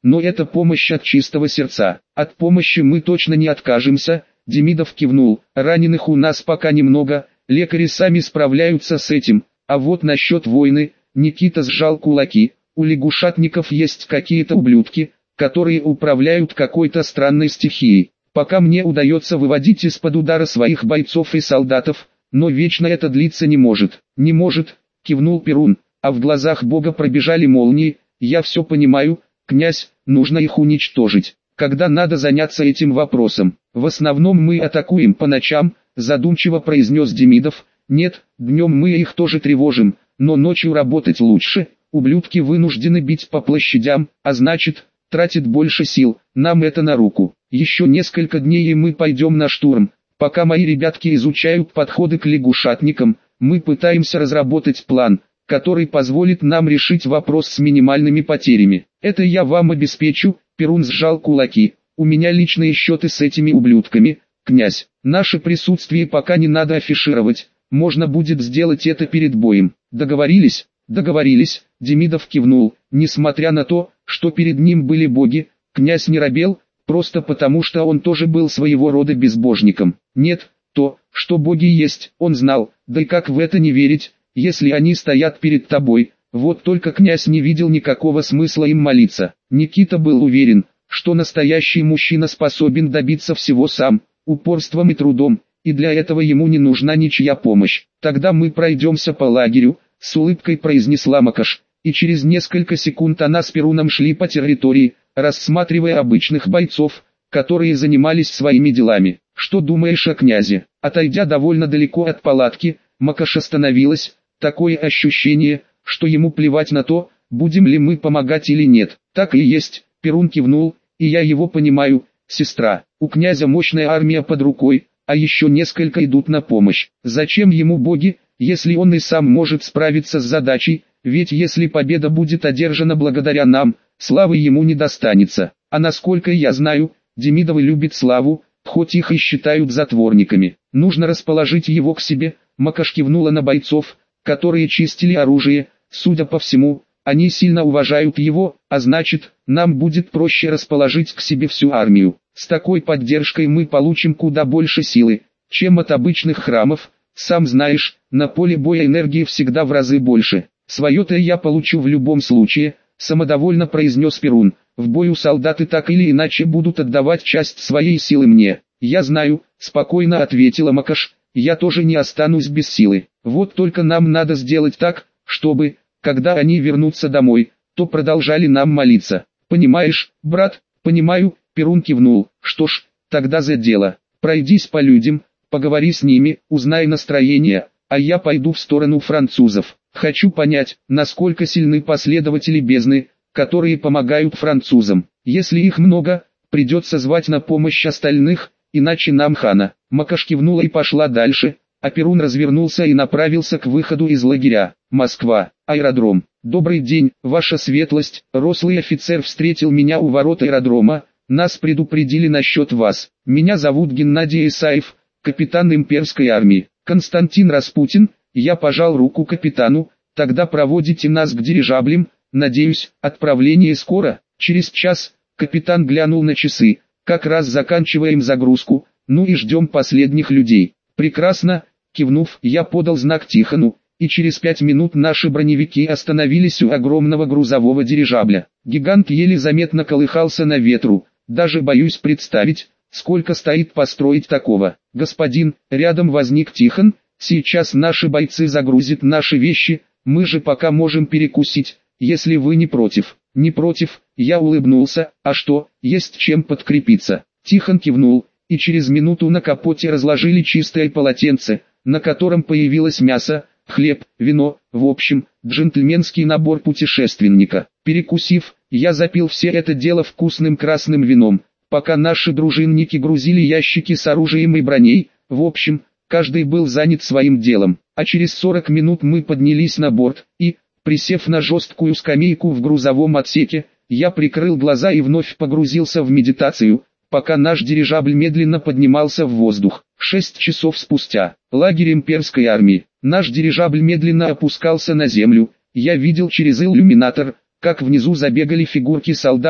Speaker 1: но это помощь от чистого сердца. От помощи мы точно не откажемся. Демидов кивнул. Раненых у нас пока немного, лекари сами справляются с этим. А вот насчет войны, Никита сжал кулаки. У лягушатников есть какие-то ублюдки, которые управляют какой-то странной стихией. Пока мне удается выводить из-под удара своих бойцов и солдатов, но вечно это длиться не может. Не может, кивнул Перун, а в глазах Бога пробежали молнии. Я все понимаю, князь, нужно их уничтожить. Когда надо заняться этим вопросом? В основном мы атакуем по ночам, задумчиво произнес Демидов. Нет, днем мы их тоже тревожим, но ночью работать лучше. Ублюдки вынуждены бить по площадям, а значит, тратит больше сил, нам это на руку. Еще несколько дней и мы пойдем на штурм. Пока мои ребятки изучают подходы к лягушатникам, мы пытаемся разработать план, который позволит нам решить вопрос с минимальными потерями. Это я вам обеспечу. Перун сжал кулаки. У меня личные счеты с этими ублюдками, князь. Наше присутствие пока не надо афишировать, можно будет сделать это перед боем. Договорились? Договорились, Демидов кивнул. Несмотря на то, что перед ним были боги, князь не робел, просто потому что он тоже был своего рода безбожником. Нет, то, что боги есть, он знал, да и как в это не верить, если они стоят перед тобой. Вот только князь не видел никакого смысла им молиться. Никита был уверен, что настоящий мужчина способен добиться всего сам, упорством и трудом, и для этого ему не нужна ничья помощь. Тогда мы пройдемся по лагерю, с улыбкой произнесла Макаш, и через несколько секунд она с Перуном шли по территории, рассматривая обычных бойцов, которые занимались своими делами. Что думаешь о князе? Отойдя довольно далеко от палатки, Макаш остановилась. Такое ощущение, что ему плевать на то, будем ли мы помогать или нет. Так и есть, Перун кивнул, и я его понимаю, сестра. У князя мощная армия под рукой, а еще несколько идут на помощь. Зачем ему боги, если он и сам может справиться с задачей, ведь если победа будет одержана благодаря нам, славы ему не достанется. А насколько я знаю, Демидовы любят славу, хоть их и считают затворниками. Нужно расположить его к себе. Макаш кивнула на бойцов, которые чистили оружие. Судя по всему, они сильно уважают его, а значит, нам будет проще расположить к себе всю армию. С такой поддержкой мы получим куда больше силы, чем от обычных храмов. Сам знаешь, на поле боя энергии всегда в разы больше. Свое-то я получу в любом случае, самодовольно произнес Перун. В бою солдаты так или иначе будут отдавать часть своей силы мне. Я знаю, спокойно ответила Макаш, я тоже не останусь без силы. Вот только нам надо сделать так, чтобы, когда они вернутся домой, то продолжали нам молиться. Понимаешь, брат? Понимаю, Перун кивнул. Что ж, тогда за дело. Пройдись по людям, поговори с ними, узнай настроение, а я пойду в сторону французов. Хочу понять, насколько сильны последователи бездны, которые помогают французам. Если их много, придется звать на помощь остальных, иначе нам хана. Макаш кивнула и пошла дальше, а Перун развернулся и направился к выходу из лагеря. Москва, аэродром. Добрый день, ваша светлость. Рослый офицер встретил меня у ворот аэродрома. Нас предупредили насчет вас. Меня зовут Геннадий Исаев, капитан имперской армии. Константин Распутин. Я пожал руку капитану. Тогда проводите нас к дирижаблям. Надеюсь, отправление скоро. Через час. Капитан глянул на часы. Как раз заканчиваем загрузку. Ну и ждем последних людей. Прекрасно. Кивнув, я подал знак Тихону, и через пять минут наши броневики остановились у огромного грузового дирижабля. Гигант еле заметно колыхался на ветру. Даже боюсь представить, сколько стоит построить такого. Господин, рядом возник Тихон. Сейчас наши бойцы загрузят наши вещи. Мы же пока можем перекусить, если вы не против. Не против, я улыбнулся. А что, есть чем подкрепиться? Тихон кивнул, и через минуту на капоте разложили чистое полотенце, на котором появилось мясо, хлеб, вино, в общем, джентльменский набор путешественника. Перекусив, я запил все это дело вкусным красным вином, пока наши дружинники грузили ящики с оружием и броней. В общем, каждый был занят своим делом, а через сорок минут мы поднялись на борт, и, присев на жесткую скамейку в грузовом отсеке, я прикрыл глаза и вновь погрузился в медитацию, пока наш дирижабль медленно поднимался в воздух. Шесть часов спустя, лагерь имперской армии, наш дирижабль медленно опускался на землю. Я видел через иллюминатор, как внизу забегали фигурки солдат,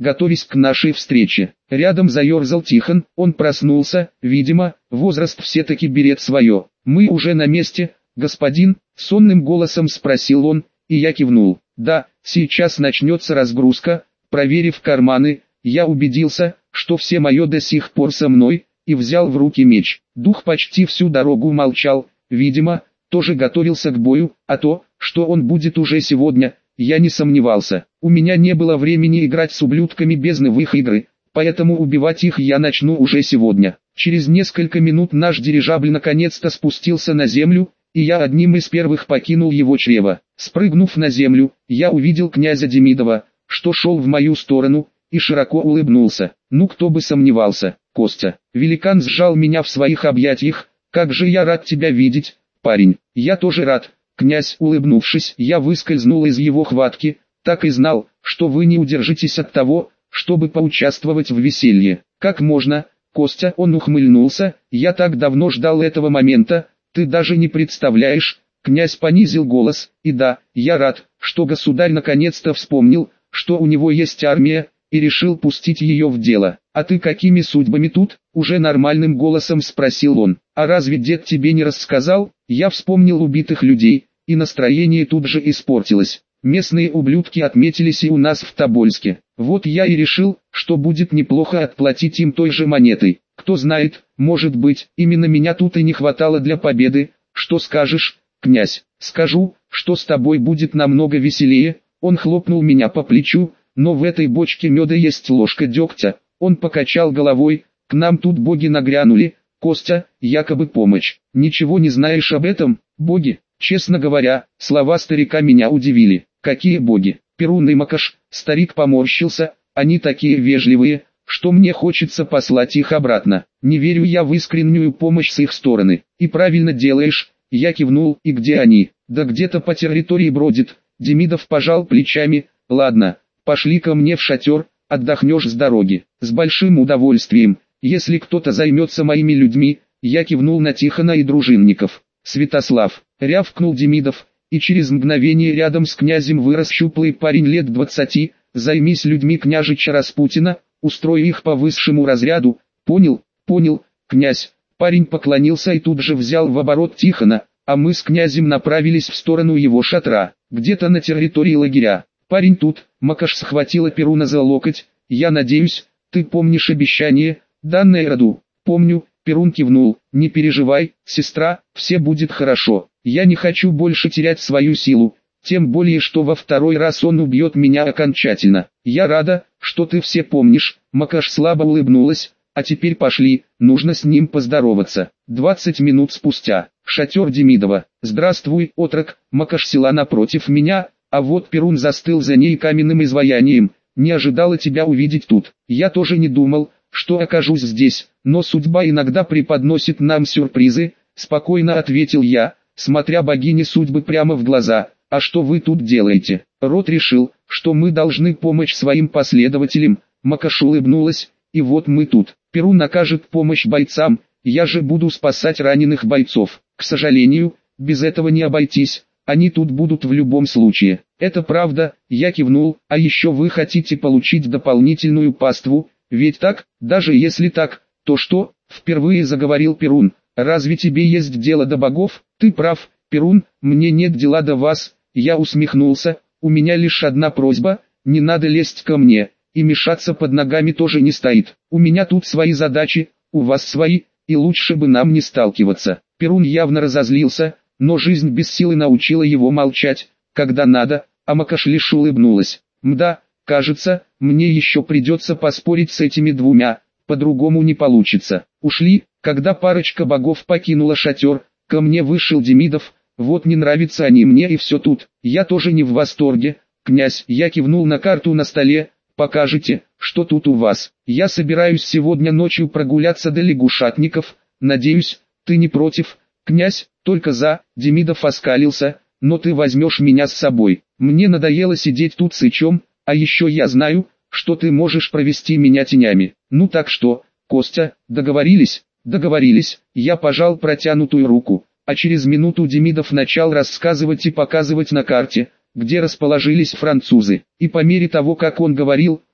Speaker 1: готовясь к нашей встрече. Рядом заерзал Тихон, он проснулся, видимо, возраст все-таки берет свое. «Мы уже на месте, господин?» — сонным голосом спросил он, и я кивнул. «Да, сейчас начнется разгрузка». Проверив карманы, я убедился, что все мое до сих пор со мной, и взял в руки меч. Дух почти всю дорогу молчал, видимо, тоже готовился к бою, а то, что он будет уже сегодня, я не сомневался. У меня не было времени играть с ублюдками бездны в их игры, поэтому убивать их я начну уже сегодня. Через несколько минут наш дирижабль наконец-то спустился на землю, и я одним из первых покинул его чрево. Спрыгнув на землю, я увидел князя Демидова, что шел в мою сторону, и широко улыбнулся. Ну кто бы сомневался, Костя. Великан сжал меня в своих объятиях. «Как же я рад тебя видеть, парень». «Я тоже рад, князь». Улыбнувшись, я выскользнул из его хватки. «Так и знал, что вы не удержитесь от того, чтобы поучаствовать в веселье». «Как можно, Костя?» Он ухмыльнулся. «Я так давно ждал этого момента, ты даже не представляешь». Князь понизил голос. «И да, я рад, что государь наконец-то вспомнил, что у него есть армия, и решил пустить ее в дело. А ты какими судьбами тут?» Уже нормальным голосом спросил он. «А разве дед тебе не рассказал?» Я вспомнил убитых людей, и настроение тут же испортилось. Местные ублюдки отметились и у нас в Тобольске. Вот я и решил, что будет неплохо отплатить им той же монетой. Кто знает, может быть, именно меня тут и не хватало для победы. Что скажешь, князь? Скажу, что с тобой будет намного веселее. Он хлопнул меня по плечу. Но в этой бочке меда есть ложка дегтя. Он покачал головой. К нам тут боги нагрянули. Костя, якобы помощь. Ничего не знаешь об этом? Боги? Честно говоря, слова старика меня удивили. Какие боги? Перун и Макаш. Старик поморщился. Они такие вежливые, что мне хочется послать их обратно. Не верю я в искреннюю помощь с их стороны. И правильно делаешь. Я кивнул. И где они? Да где-то по территории бродит. Демидов пожал плечами. Ладно. Пошли ко мне в шатер, отдохнешь с дороги. С большим удовольствием. Если кто-то займется моими людьми, я кивнул на Тихона и дружинников. Святослав, рявкнул Демидов, и через мгновение рядом с князем вырос щуплый парень лет двадцати. Займись людьми княжича Распутина, устрой их по высшему разряду. Понял, понял, князь. Парень поклонился и тут же взял в оборот Тихона, а мы с князем направились в сторону его шатра, где-то на территории лагеря. «Парень тут», — Макаш схватила Перуна за локоть. «Я надеюсь, ты помнишь обещание, данное роду?» «Помню», — Перун кивнул. «Не переживай, сестра, все будет хорошо. Я не хочу больше терять свою силу, тем более что во второй раз он убьет меня окончательно. Я рада, что ты все помнишь». Макаш слабо улыбнулась. «А теперь пошли, нужно с ним поздороваться». Двадцать минут спустя. Шатер Демидова. «Здравствуй, отрок». Макаш села напротив меня. А вот Перун застыл за ней каменным изваянием. «Не ожидала тебя увидеть тут. Я тоже не думал, что окажусь здесь, но судьба иногда преподносит нам сюрпризы», — спокойно ответил я, смотря богине судьбы прямо в глаза. «А что вы тут делаете?» «Род решил, что мы должны помочь своим последователям». Макаш улыбнулась. «И вот мы тут. Перун окажет помощь бойцам, я же буду спасать раненых бойцов. К сожалению, без этого не обойтись. Они тут будут в любом случае». «Это правда», — я кивнул. «А еще вы хотите получить дополнительную паству, ведь так? Даже если так, то что?» — впервые заговорил Перун. «Разве тебе есть дело до богов?» «Ты прав, Перун, мне нет дела до вас». Я усмехнулся. «У меня лишь одна просьба, не надо лезть ко мне, и мешаться под ногами тоже не стоит. У меня тут свои задачи, у вас свои, и лучше бы нам не сталкиваться». Перун явно разозлился, но жизнь без силы научила его молчать, когда надо, а Макаш лишь улыбнулась. «Мда, кажется, мне еще придется поспорить с этими двумя, по-другому не получится». Ушли, когда парочка богов покинула шатер, ко мне вышел Демидов. «Вот не нравятся они мне и все тут, я тоже не в восторге». «Князь», я кивнул на карту на столе, «покажете, что тут у вас? Я собираюсь сегодня ночью прогуляться до лягушатников, надеюсь, ты не против?» «Князь, только за», — Демидов оскалился, «но ты возьмешь меня с собой. Мне надоело сидеть тут сычом, а еще я знаю, что ты можешь провести меня тенями». «Ну так что, Костя, договорились?» «Договорились». Я пожал протянутую руку, а через минуту Демидов начал рассказывать и показывать на карте, где расположились французы. И по мере того, как он говорил,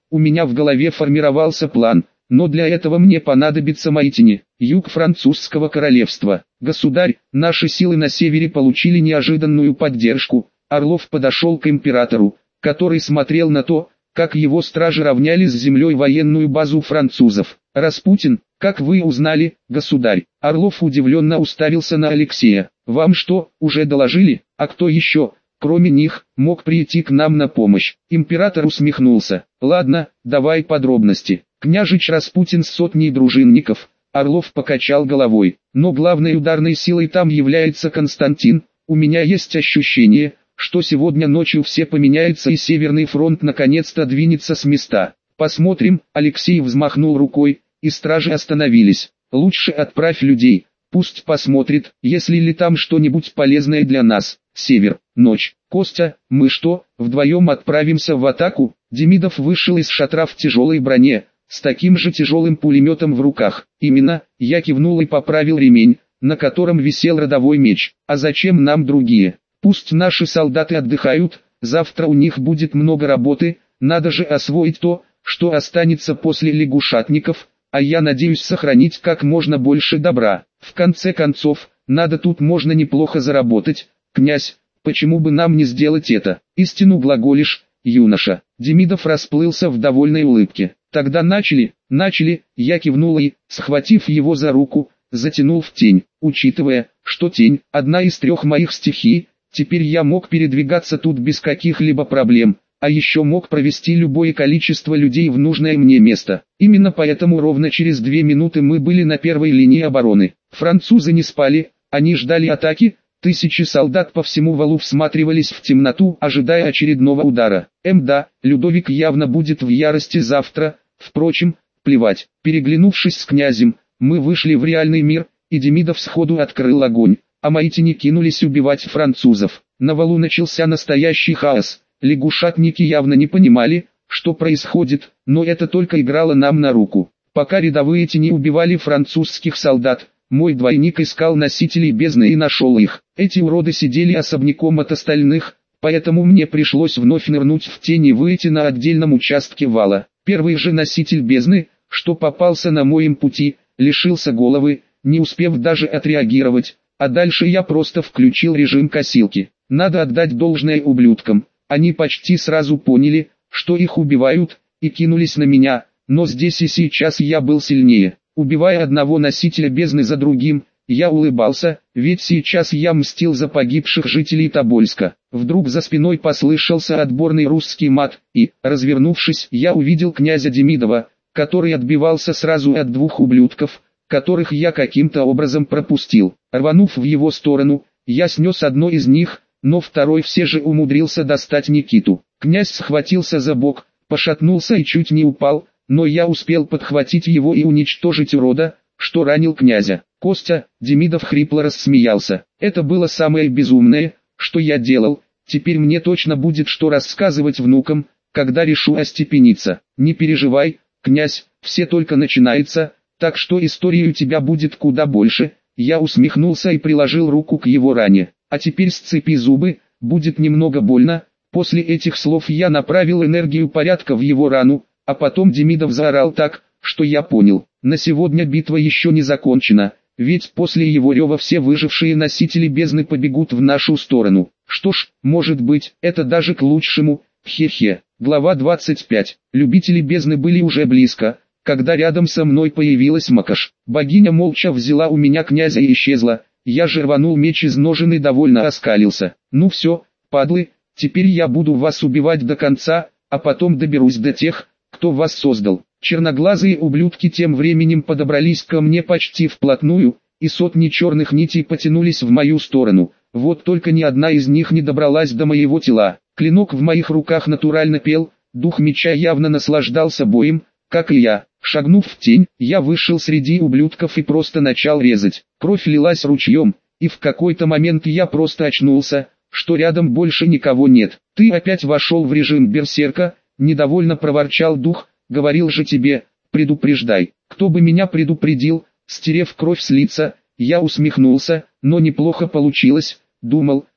Speaker 1: у меня в голове формировался план, но для этого мне понадобится Маитини, юг французского королевства. Государь, наши силы на севере получили неожиданную поддержку. Орлов подошел к императору, который смотрел на то, как его стражи равняли с землей военную базу французов. Распутин, как вы узнали, государь? Орлов удивленно уставился на Алексея. Вам что, уже доложили? А кто еще, кроме них, мог прийти к нам на помощь? Император усмехнулся. Ладно, давай подробности. Княжич Распутин с сотней дружинников. Орлов покачал головой. Но главной ударной силой там является Константин. У меня есть ощущение, что сегодня ночью все поменяется и Северный фронт наконец-то двинется с места. Посмотрим. Алексей взмахнул рукой, и стражи остановились. Лучше отправь людей, пусть посмотрит, если ли там что-нибудь полезное для нас. Север, ночь. Костя, мы что, вдвоем отправимся в атаку? Демидов вышел из шатра в тяжелой броне, с таким же тяжелым пулеметом в руках. Именно, я кивнул и поправил ремень, на котором висел родовой меч. А зачем нам другие? Пусть наши солдаты отдыхают, завтра у них будет много работы, надо же освоить то, что останется после лягушатников, а я надеюсь сохранить как можно больше добра. В конце концов, надо тут можно неплохо заработать. Князь, почему бы нам не сделать это? Истину глаголишь, юноша. Демидов расплылся в довольной улыбке. Тогда начали, начали, я кивнул и, схватив его за руку, затянул в тень. Учитывая, что тень – одна из трех моих стихий, теперь я мог передвигаться тут без каких-либо проблем, а еще мог провести любое количество людей в нужное мне место. Именно поэтому ровно через две минуты мы были на первой линии обороны. Французы не спали, они ждали атаки, тысячи солдат по всему валу всматривались в темноту, ожидая очередного удара. Мда, Людовик явно будет в ярости завтра, впрочем, плевать. Переглянувшись с князем, мы вышли в реальный мир, и Демидов сходу открыл огонь, а Маитини кинулись убивать французов. На валу начался настоящий хаос. Лягушатники явно не понимали, что происходит, но это только играло нам на руку. Пока рядовые тени убивали французских солдат, мой двойник искал носителей бездны и нашел их. Эти уроды сидели особняком от остальных, поэтому мне пришлось вновь нырнуть в тень и выйти на отдельном участке вала. Первый же носитель бездны, что попался на моем пути, лишился головы, не успев даже отреагировать, а дальше я просто включил режим косилки. Надо отдать должное ублюдкам. Они почти сразу поняли, что их убивают, и кинулись на меня, но здесь и сейчас я был сильнее. Убивая одного носителя бездны за другим, я улыбался, ведь сейчас я мстил за погибших жителей Тобольска. Вдруг за спиной послышался отборный русский мат, и, развернувшись, я увидел князя Демидова, который отбивался сразу от двух ублюдков, которых я каким-то образом пропустил. Рванув в его сторону, я снес одно из них, но второй все же умудрился достать Никиту. Князь схватился за бок, пошатнулся и чуть не упал, но я успел подхватить его и уничтожить урода, что ранил князя. Костя, Демидов хрипло рассмеялся. Это было самое безумное, что я делал, теперь мне точно будет что рассказывать внукам, когда решу остепениться. Не переживай, князь, все только начинается, так что истории у тебя будет куда больше. Я усмехнулся и приложил руку к его ране. А теперь сцепи зубы, будет немного больно. После этих слов я направил энергию порядка в его рану, а потом Демидов заорал так, что я понял. На сегодня битва еще не закончена, ведь после его рева все выжившие носители бездны побегут в нашу сторону. Что ж, может быть, это даже к лучшему, хе-хе. Глава двадцать пять. Любители бездны были уже близко, когда рядом со мной появилась Макаш. Богиня молча взяла у меня князя и исчезла. Я же рванул меч из ножен и довольно оскалился. Ну все, падлы, теперь я буду вас убивать до конца, а потом доберусь до тех, кто вас создал. Черноглазые ублюдки тем временем подобрались ко мне почти вплотную, и сотни черных нитей потянулись в мою сторону. Вот только ни одна из них не добралась до моего тела. Клинок в моих руках натурально пел, дух меча явно наслаждался боем, как и я. Шагнув в тень, я вышел среди ублюдков и просто начал резать. Кровь лилась ручьем, и в какой-то момент я просто очнулся, что рядом больше никого нет. Ты опять вошел в режим берсерка, недовольно проворчал дух, говорил же тебе, предупреждай. Кто бы меня предупредил, стерев кровь с лица, я усмехнулся, но неплохо получилось, думал,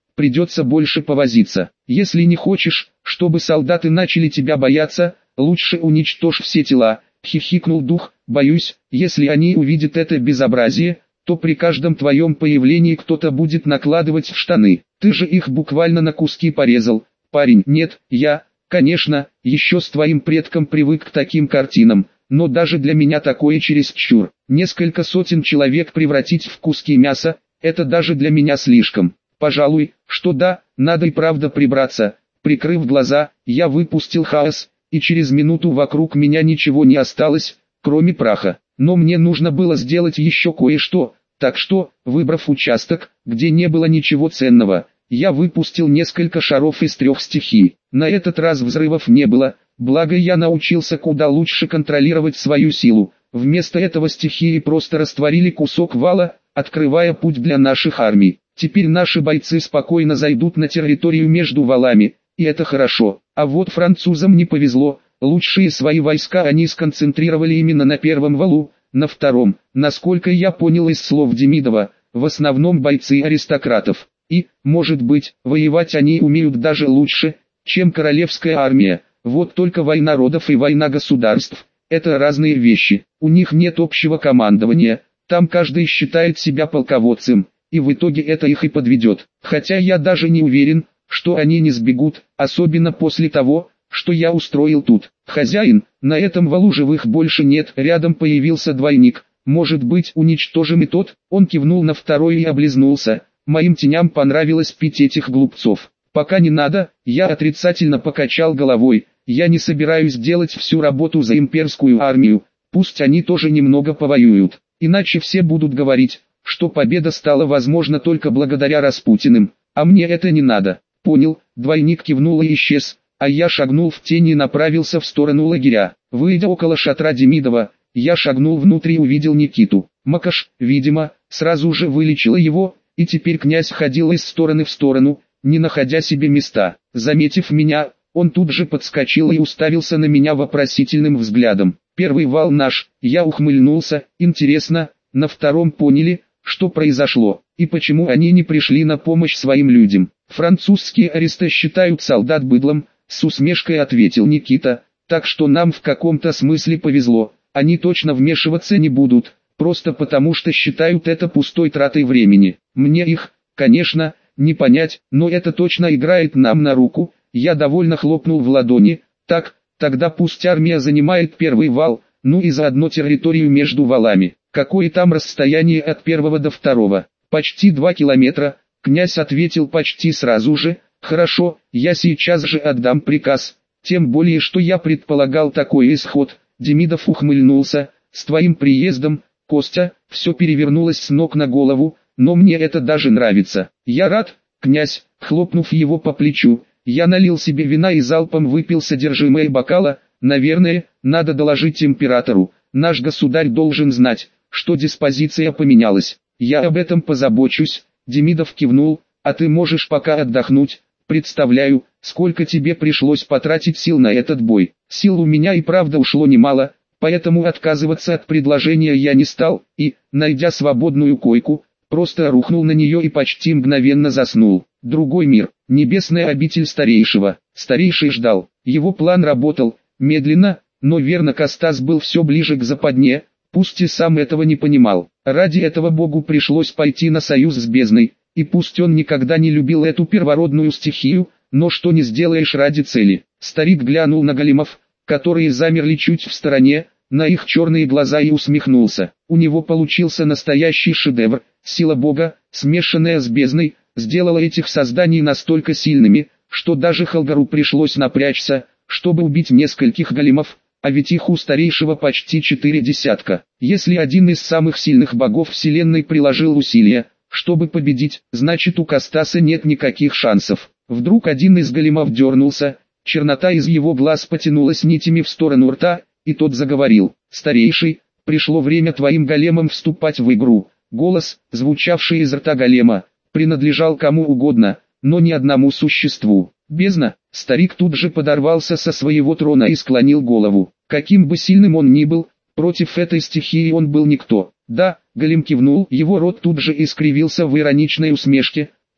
Speaker 1: придется больше повозиться. Если не хочешь, чтобы солдаты начали тебя бояться, лучше уничтожь все тела, хихикнул дух. Боюсь, если они увидят это безобразие, то при каждом твоем появлении кто-то будет накладывать в штаны. Ты же их буквально на куски порезал. Парень, нет, я, конечно, еще с твоим предком привык к таким картинам, но даже для меня такое чересчур. Несколько сотен человек превратить в куски мяса, это даже для меня слишком. Пожалуй, что да, надо и правда прибраться. Прикрыв глаза, я выпустил хаос, и через минуту вокруг меня ничего не осталось, кроме праха. Но мне нужно было сделать еще кое-что, так что, выбрав участок, где не было ничего ценного, я выпустил несколько шаров из трех стихий. На этот раз взрывов не было, благо я научился куда лучше контролировать свою силу. Вместо этого стихии просто растворили кусок вала, открывая путь для наших армий. Теперь наши бойцы спокойно зайдут на территорию между валами, и это хорошо. А вот французам не повезло, лучшие свои войска они сконцентрировали именно на первом валу, на втором, насколько я понял из слов Демидова, в основном бойцы аристократов. И, может быть, воевать они умеют даже лучше, чем королевская армия. Вот только война родов и война государств – это разные вещи. У них нет общего командования, там каждый считает себя полководцем, и в итоге это их и подведет. Хотя я даже не уверен, что они не сбегут, особенно после того, что я устроил тут. Хозяин, на этом валу живых больше нет, рядом появился двойник. Может быть, уничтожим и тот? Он кивнул на второй и облизнулся. Моим теням понравилось пить этих глупцов. Пока не надо, я отрицательно покачал головой. Я не собираюсь делать всю работу за имперскую армию, пусть они тоже немного повоюют. Иначе все будут говорить, что победа стала возможна только благодаря Распутиным, а мне это не надо. Понял, двойник кивнул и исчез, а я шагнул в тень и направился в сторону лагеря. Выйдя около шатра Демидова, я шагнул внутрь и увидел Никиту. Макаш, видимо, сразу же вылечила его, и теперь князь ходил из стороны в сторону, не находя себе места. Заметив меня, он тут же подскочил и уставился на меня вопросительным взглядом. Первый вал наш, я ухмыльнулся, интересно, на втором поняли, что произошло, и почему они не пришли на помощь своим людям. Французские аристы считают солдат быдлом, с усмешкой ответил Никита, так что нам в каком-то смысле повезло, они точно вмешиваться не будут, просто потому что считают это пустой тратой времени. Мне их, конечно, не понять, но это точно играет нам на руку. Я довольно хлопнул в ладони. Так, тогда пусть армия занимает первый вал, ну и заодно территорию между валами. Какое там расстояние от первого до второго? Почти два километра, князь ответил почти сразу же. Хорошо, я сейчас же отдам приказ, тем более что я предполагал такой исход. Демидов ухмыльнулся. С твоим приездом, Костя, все перевернулось с ног на голову, но мне это даже нравится. Я рад, князь, хлопнув его по плечу. Я налил себе вина и залпом выпил содержимое бокала. Наверное, надо доложить императору. Наш государь должен знать, что диспозиция поменялась. Я об этом позабочусь. Демидов кивнул. А ты можешь пока отдохнуть. Представляю, сколько тебе пришлось потратить сил на этот бой. Сил у меня и правда ушло немало, поэтому отказываться от предложения я не стал, и, найдя свободную койку, просто рухнул на нее и почти мгновенно заснул. Другой мир, небесная обитель старейшего. Старейший ждал, его план работал, медленно, но верно. Костас был все ближе к западне, пусть и сам этого не понимал. Ради этого Богу пришлось пойти на союз с бездной, и пусть он никогда не любил эту первородную стихию, но что не сделаешь ради цели. Старик глянул на големов, которые замерли чуть в стороне, на их черные глаза и усмехнулся. У него получился настоящий шедевр. Сила Бога, смешанная с бездной, сделала этих созданий настолько сильными, что даже Холгару пришлось напрячься, чтобы убить нескольких големов, а ведь их у старейшего почти четыре десятка. Если один из самых сильных богов вселенной приложил усилия, чтобы победить, значит у Костаса нет никаких шансов. Вдруг один из големов дернулся, чернота из его глаз потянулась нитями в сторону рта, и тот заговорил. «Старейший, пришло время твоим големам вступать в игру». Голос, звучавший из рта голема, принадлежал кому угодно, но ни одному существу. Бездна. Старик тут же подорвался со своего трона и склонил голову. Каким бы сильным он ни был, против этой стихии он был никто. Да, голем кивнул, его рот тут же искривился в ироничной усмешке.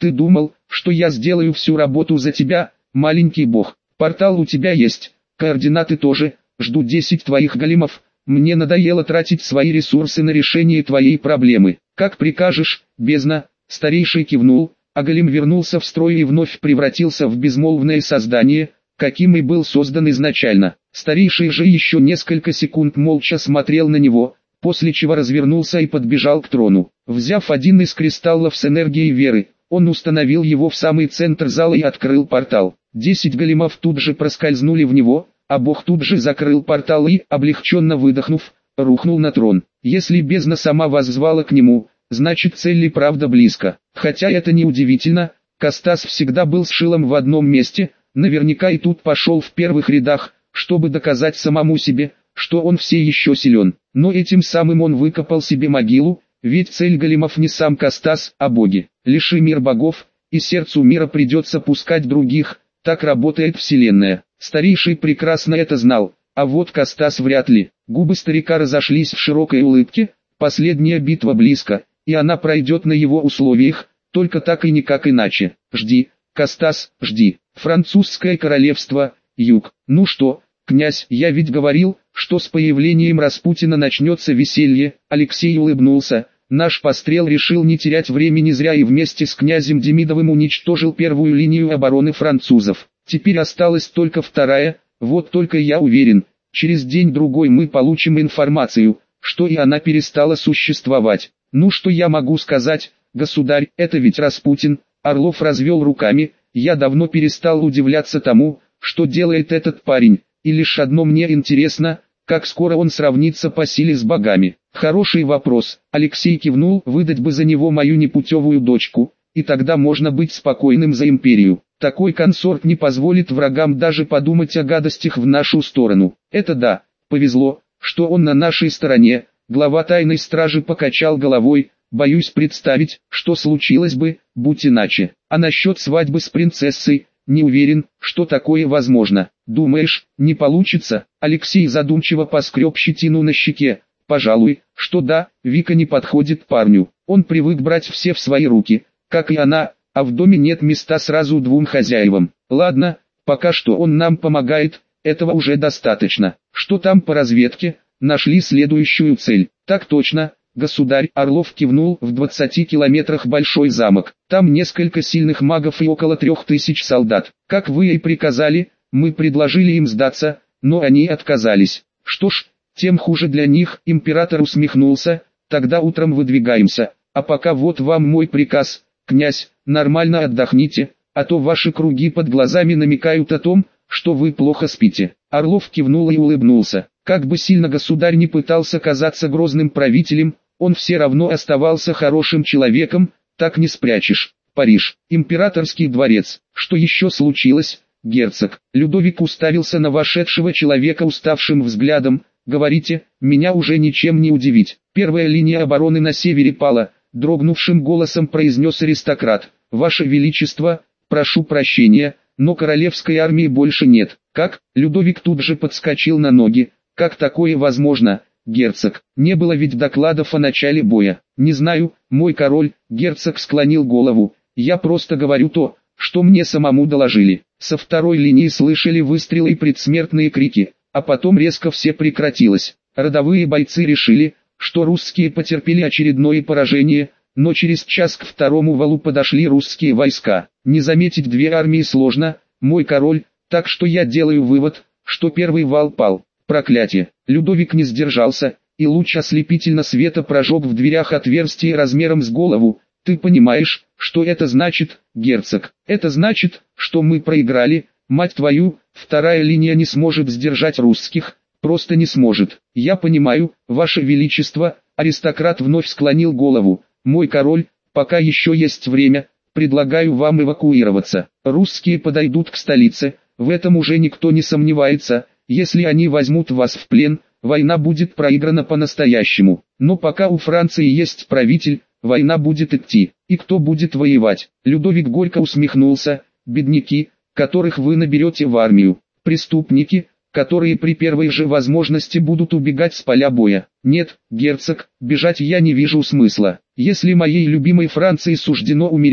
Speaker 1: Ты думал, что я сделаю всю работу за тебя, маленький бог? Портал у тебя есть, координаты тоже, жду десять твоих големов. Мне надоело тратить свои ресурсы на решение твоей проблемы. Как прикажешь, бездна. Старейший кивнул, а голем вернулся в строй и вновь превратился в безмолвное создание, каким и был создан изначально. Старейший же еще несколько секунд молча смотрел на него, после чего развернулся и подбежал к трону. Взяв один из кристаллов с энергией веры, он установил его в самый центр зала и открыл портал. Десять големов тут же проскользнули в него, а бог тут же закрыл портал и, облегченно выдохнув, рухнул на трон. Если бездна сама воззвала к нему, значит цель и правда близко. Хотя это не удивительно, Костас всегда был с шилом в одном месте, наверняка и тут пошел в первых рядах, чтобы доказать самому себе, что он все еще силен. Но этим самым он выкопал себе могилу, ведь цель големов не сам Костас, а боги. Лиши мир богов, и сердцу мира придется пускать других, так работает вселенная. Старейший прекрасно это знал, а вот Костас вряд ли. Губы старика разошлись в широкой улыбке, последняя битва близко, и она пройдет на его условиях, только так и никак иначе. Жди, Костас, жди. Французское королевство, юг. Ну что, князь, я ведь говорил, что с появлением Распутина начнется веселье. Алексей улыбнулся. Наш пострел решил не терять времени зря и вместе с князем Демидовым уничтожил первую линию обороны французов. Теперь осталась только вторая, вот только я уверен, через день-другой мы получим информацию, что и она перестала существовать. Ну что я могу сказать, государь, это ведь Распутин. Орлов развел руками, я давно перестал удивляться тому, что делает этот парень, и лишь одно мне интересно, как скоро он сравнится по силе с богами. Хороший вопрос, Алексей кивнул, выдать бы за него мою непутевую дочку, и тогда можно быть спокойным за империю. Такой консорт не позволит врагам даже подумать о гадостях в нашу сторону. Это да, повезло, что он на нашей стороне. Глава тайной стражи покачал головой, боюсь представить, что случилось бы, будь иначе. А насчет свадьбы с принцессой, не уверен, что такое возможно. Думаешь, не получится? Алексей задумчиво поскреб щетину на щеке. Пожалуй, что да, Вика не подходит парню. Он привык брать все в свои руки, как и она, а в доме нет места сразу двум хозяевам. Ладно, пока что он нам помогает, этого уже достаточно. Что там по разведке? Нашли следующую цель. Так точно, государь. Орлов кивнул. В двадцати километрах большой замок. Там несколько сильных магов и около трех тысяч солдат. Как вы и приказали, мы предложили им сдаться, но они отказались. Что ж, тем хуже для них. Император усмехнулся. Тогда утром выдвигаемся. А пока вот вам мой приказ, князь, нормально отдохните, а то ваши круги под глазами намекают о том, что вы плохо спите. Орлов кивнул и улыбнулся. Как бы сильно государь не пытался казаться грозным правителем, он все равно оставался хорошим человеком, так не спрячешь. Париж, императорский дворец. Что еще случилось, герцог? Людовик уставился на вошедшего человека уставшим взглядом. Говорите, меня уже ничем не удивить. Первая линия обороны на севере пала, дрогнувшим голосом произнес аристократ. Ваше Величество, прошу прощения, но королевской армии больше нет. Как? Людовик тут же подскочил на ноги. Как такое возможно, герцог? Не было ведь докладов о начале боя. Не знаю, мой король. Герцог склонил голову. Я просто говорю то, что мне самому доложили. Со второй линии слышали выстрелы и предсмертные крики, а потом резко все прекратилось. Родовые бойцы решили, что русские потерпели очередное поражение, но через час к второму валу подошли русские войска. Не заметить две армии сложно, мой король, так что я делаю вывод, что первый вал пал. Проклятие! Людовик не сдержался, и луч ослепительно света прожег в дверях отверстие размером с голову. Ты понимаешь, что это значит, герцог? Это значит, что мы проиграли, мать твою, вторая линия не сможет сдержать русских, просто не сможет. Я понимаю, ваше величество. Аристократ вновь склонил голову. Мой король, пока еще есть время, предлагаю вам эвакуироваться. Русские подойдут к столице, в этом уже никто не сомневается. Если они возьмут вас в плен, война будет проиграна по-настоящему. Но пока у Франции есть правитель, война будет идти. И кто будет воевать? Людовик горько усмехнулся. Бедняки, которых вы наберете в армию. Преступники, которые при первой же возможности будут убегать с поля боя. Нет, герцог, бежать я не вижу смысла. Если моей любимой Франции суждено умереть,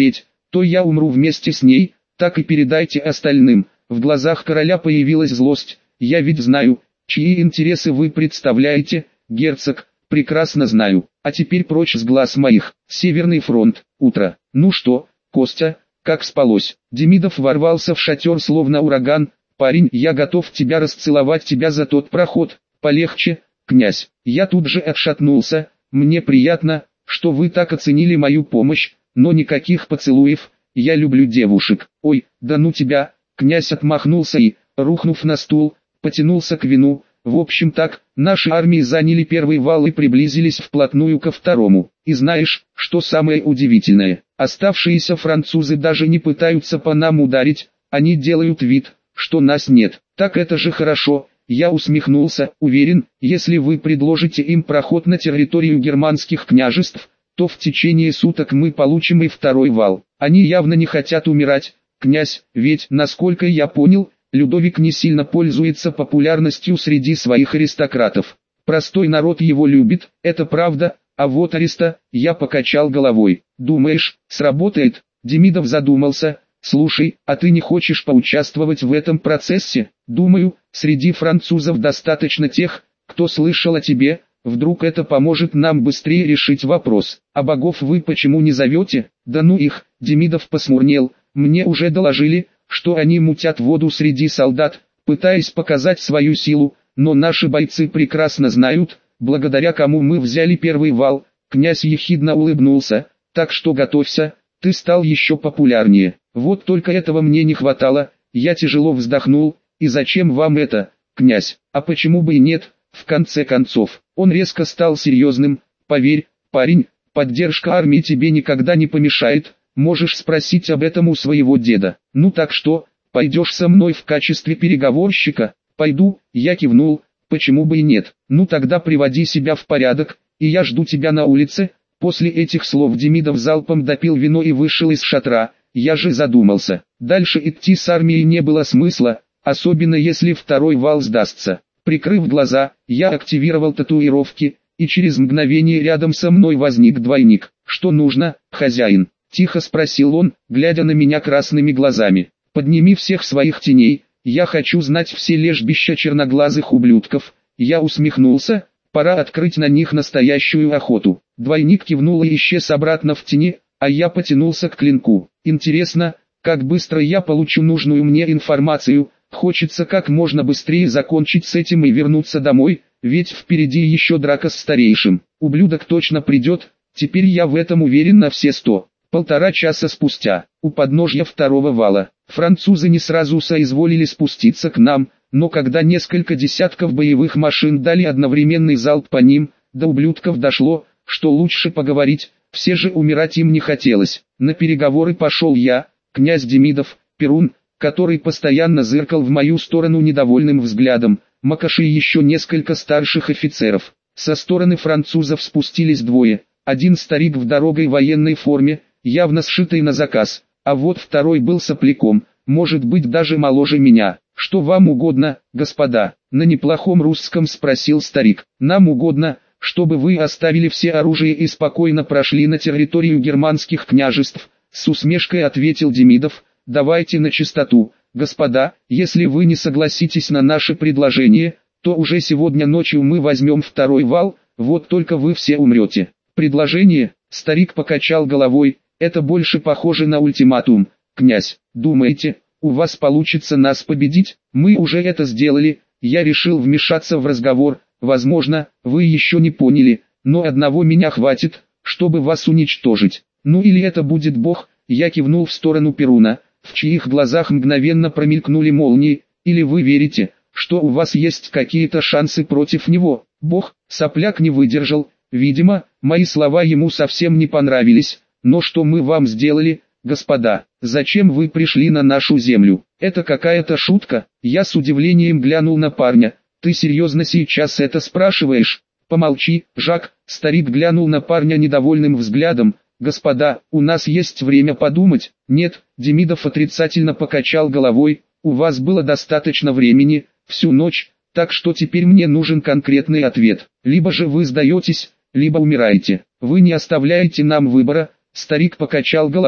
Speaker 1: то я умру вместе с ней, так и передайте остальным. В глазах короля появилась злость. Я ведь знаю, чьи интересы вы представляете, герцог, прекрасно знаю. А теперь прочь с глаз моих. Северный фронт, утро. Ну что, Костя, как спалось? Демидов ворвался в шатер словно ураган. Парень, я готов тебя расцеловать тебя за тот проход. Полегче, князь. Я тут же отшатнулся. Мне приятно, что вы так оценили мою помощь, но никаких поцелуев. Я люблю девушек. Ой, да ну тебя. Князь отмахнулся и, рухнув на стул, потянулся к вину. В общем так, наши армии заняли первый вал и приблизились вплотную ко второму. И знаешь, что самое удивительное? Оставшиеся французы даже не пытаются по нам ударить, они делают вид, что нас нет. Так это же хорошо. Я усмехнулся, уверен, если вы предложите им проход на территорию германских княжеств, то в течение суток мы получим и второй вал. Они явно не хотят умирать, князь, ведь, насколько я понял, Людовик не сильно пользуется популярностью среди своих аристократов. Простой народ его любит, это правда, а вот ариста, я покачал головой. Думаешь, сработает? Демидов задумался. Слушай, а ты не хочешь поучаствовать в этом процессе? Думаю, среди французов достаточно тех, кто слышал о тебе. Вдруг это поможет нам быстрее решить вопрос. А богов вы почему не зовете? Да ну их, Демидов посмурнел. Мне уже доложили, что они мутят воду среди солдат, пытаясь показать свою силу, но наши бойцы прекрасно знают, благодаря кому мы взяли первый вал. Князь ехидно улыбнулся, так что готовься, ты стал еще популярнее. Вот только этого мне не хватало. Я тяжело вздохнул. И зачем вам это, князь? А почему бы и нет? В конце концов, он резко стал серьезным. Поверь, парень, поддержка армии тебе никогда не помешает. Можешь спросить об этом у своего деда. Ну так что, пойдешь со мной в качестве переговорщика? Пойду, я кивнул. Почему бы и нет? Ну тогда приводи себя в порядок, и я жду тебя на улице. После этих слов Демидов залпом допил вино и вышел из шатра. Я же задумался. Дальше идти с армией не было смысла, особенно если второй вал сдастся. Прикрыв глаза, я активировал татуировки, и через мгновение рядом со мной возник двойник. «Что нужно, хозяин?» – тихо спросил он, глядя на меня красными глазами. «Подними всех своих теней, я хочу знать все лежбища черноглазых ублюдков». Я усмехнулся, пора открыть на них настоящую охоту. Двойник кивнул и исчез обратно в тени, а я потянулся к клинку. Интересно, как быстро я получу нужную мне информацию. Хочется как можно быстрее закончить с этим и вернуться домой, ведь впереди еще драка с старейшим. Ублюдок точно придет, теперь я в этом уверен на все сто. Полтора часа спустя, у подножья второго вала, французы не сразу соизволили спуститься к нам, но когда несколько десятков боевых машин дали одновременный залп по ним, до ублюдков дошло, что лучше поговорить, все же умирать им не хотелось. На переговоры пошел я, князь Демидов, Перун, который постоянно зыркал в мою сторону недовольным взглядом, Макаши и еще несколько старших офицеров. Со стороны французов спустились двое, один старик в дорогой военной форме, явно сшитой на заказ, а вот второй был сопляком, может быть даже моложе меня. «Что вам угодно, господа?» — на неплохом русском спросил старик. «Нам угодно, чтобы вы оставили все оружие и спокойно прошли на территорию германских княжеств», — с усмешкой ответил Демидов. «Давайте на чистоту, господа, если вы не согласитесь на наше предложение, то уже сегодня ночью мы возьмем второй вал, вот только вы все умрете». «Предложение?» — старик покачал головой. «Это больше похоже на ультиматум, князь. Думаете, у вас получится нас победить? Мы уже это сделали». Я решил вмешаться в разговор. «Возможно, вы еще не поняли, но одного меня хватит, чтобы вас уничтожить. Ну или это будет Бог». Я кивнул в сторону Перуна, в чьих глазах мгновенно промелькнули молнии. «Или вы верите, что у вас есть какие-то шансы против него?» Бог, сопляк не выдержал. Видимо, мои слова ему совсем не понравились. «Но что мы вам сделали, господа? Зачем вы пришли на нашу землю? Это какая-то шутка?» Я с удивлением глянул на парня. «Ты серьезно сейчас это спрашиваешь?» «Помолчи, Жак», — старик глянул на парня недовольным взглядом. «Господа, у нас есть время подумать». «Нет», — Демидов отрицательно покачал головой, «у вас было достаточно времени, всю ночь, так что теперь мне нужен конкретный ответ. Либо же вы сдаетесь, либо умираете. Вы не оставляете нам выбора». Старик покачал головой.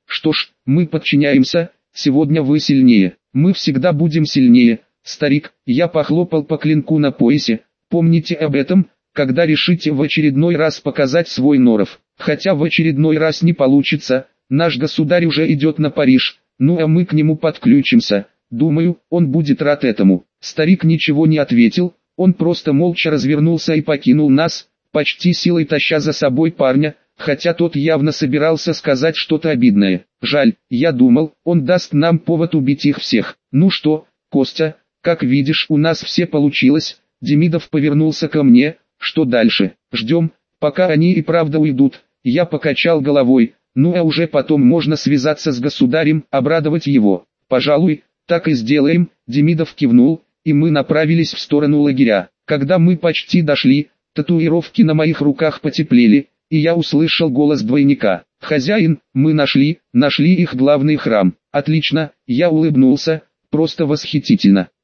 Speaker 1: Что ж, мы подчиняемся, сегодня вы сильнее, мы всегда будем сильнее. Старик, я похлопал по клинку на поясе, помните об этом, когда решите в очередной раз показать свой норов. Хотя в очередной раз не получится, наш государь уже идет на Париж, ну а мы к нему подключимся, думаю, он будет рад этому. Старик ничего не ответил, он просто молча развернулся и покинул нас, почти силой таща за собой парня, хотя тот явно собирался сказать что-то обидное. Жаль, я думал, он даст нам повод убить их всех. Ну что, Костя, как видишь, у нас все получилось. Демидов повернулся ко мне. Что дальше? Ждем, пока они и правда уйдут. Я покачал головой. Ну а уже потом можно связаться с государем, обрадовать его. Пожалуй, так и сделаем. Демидов кивнул, и мы направились в сторону лагеря. Когда мы почти дошли, татуировки на моих руках потеплели, и я услышал голос двойника. «Хозяин, мы нашли, нашли их главный храм». «Отлично», я улыбнулся, «просто восхитительно».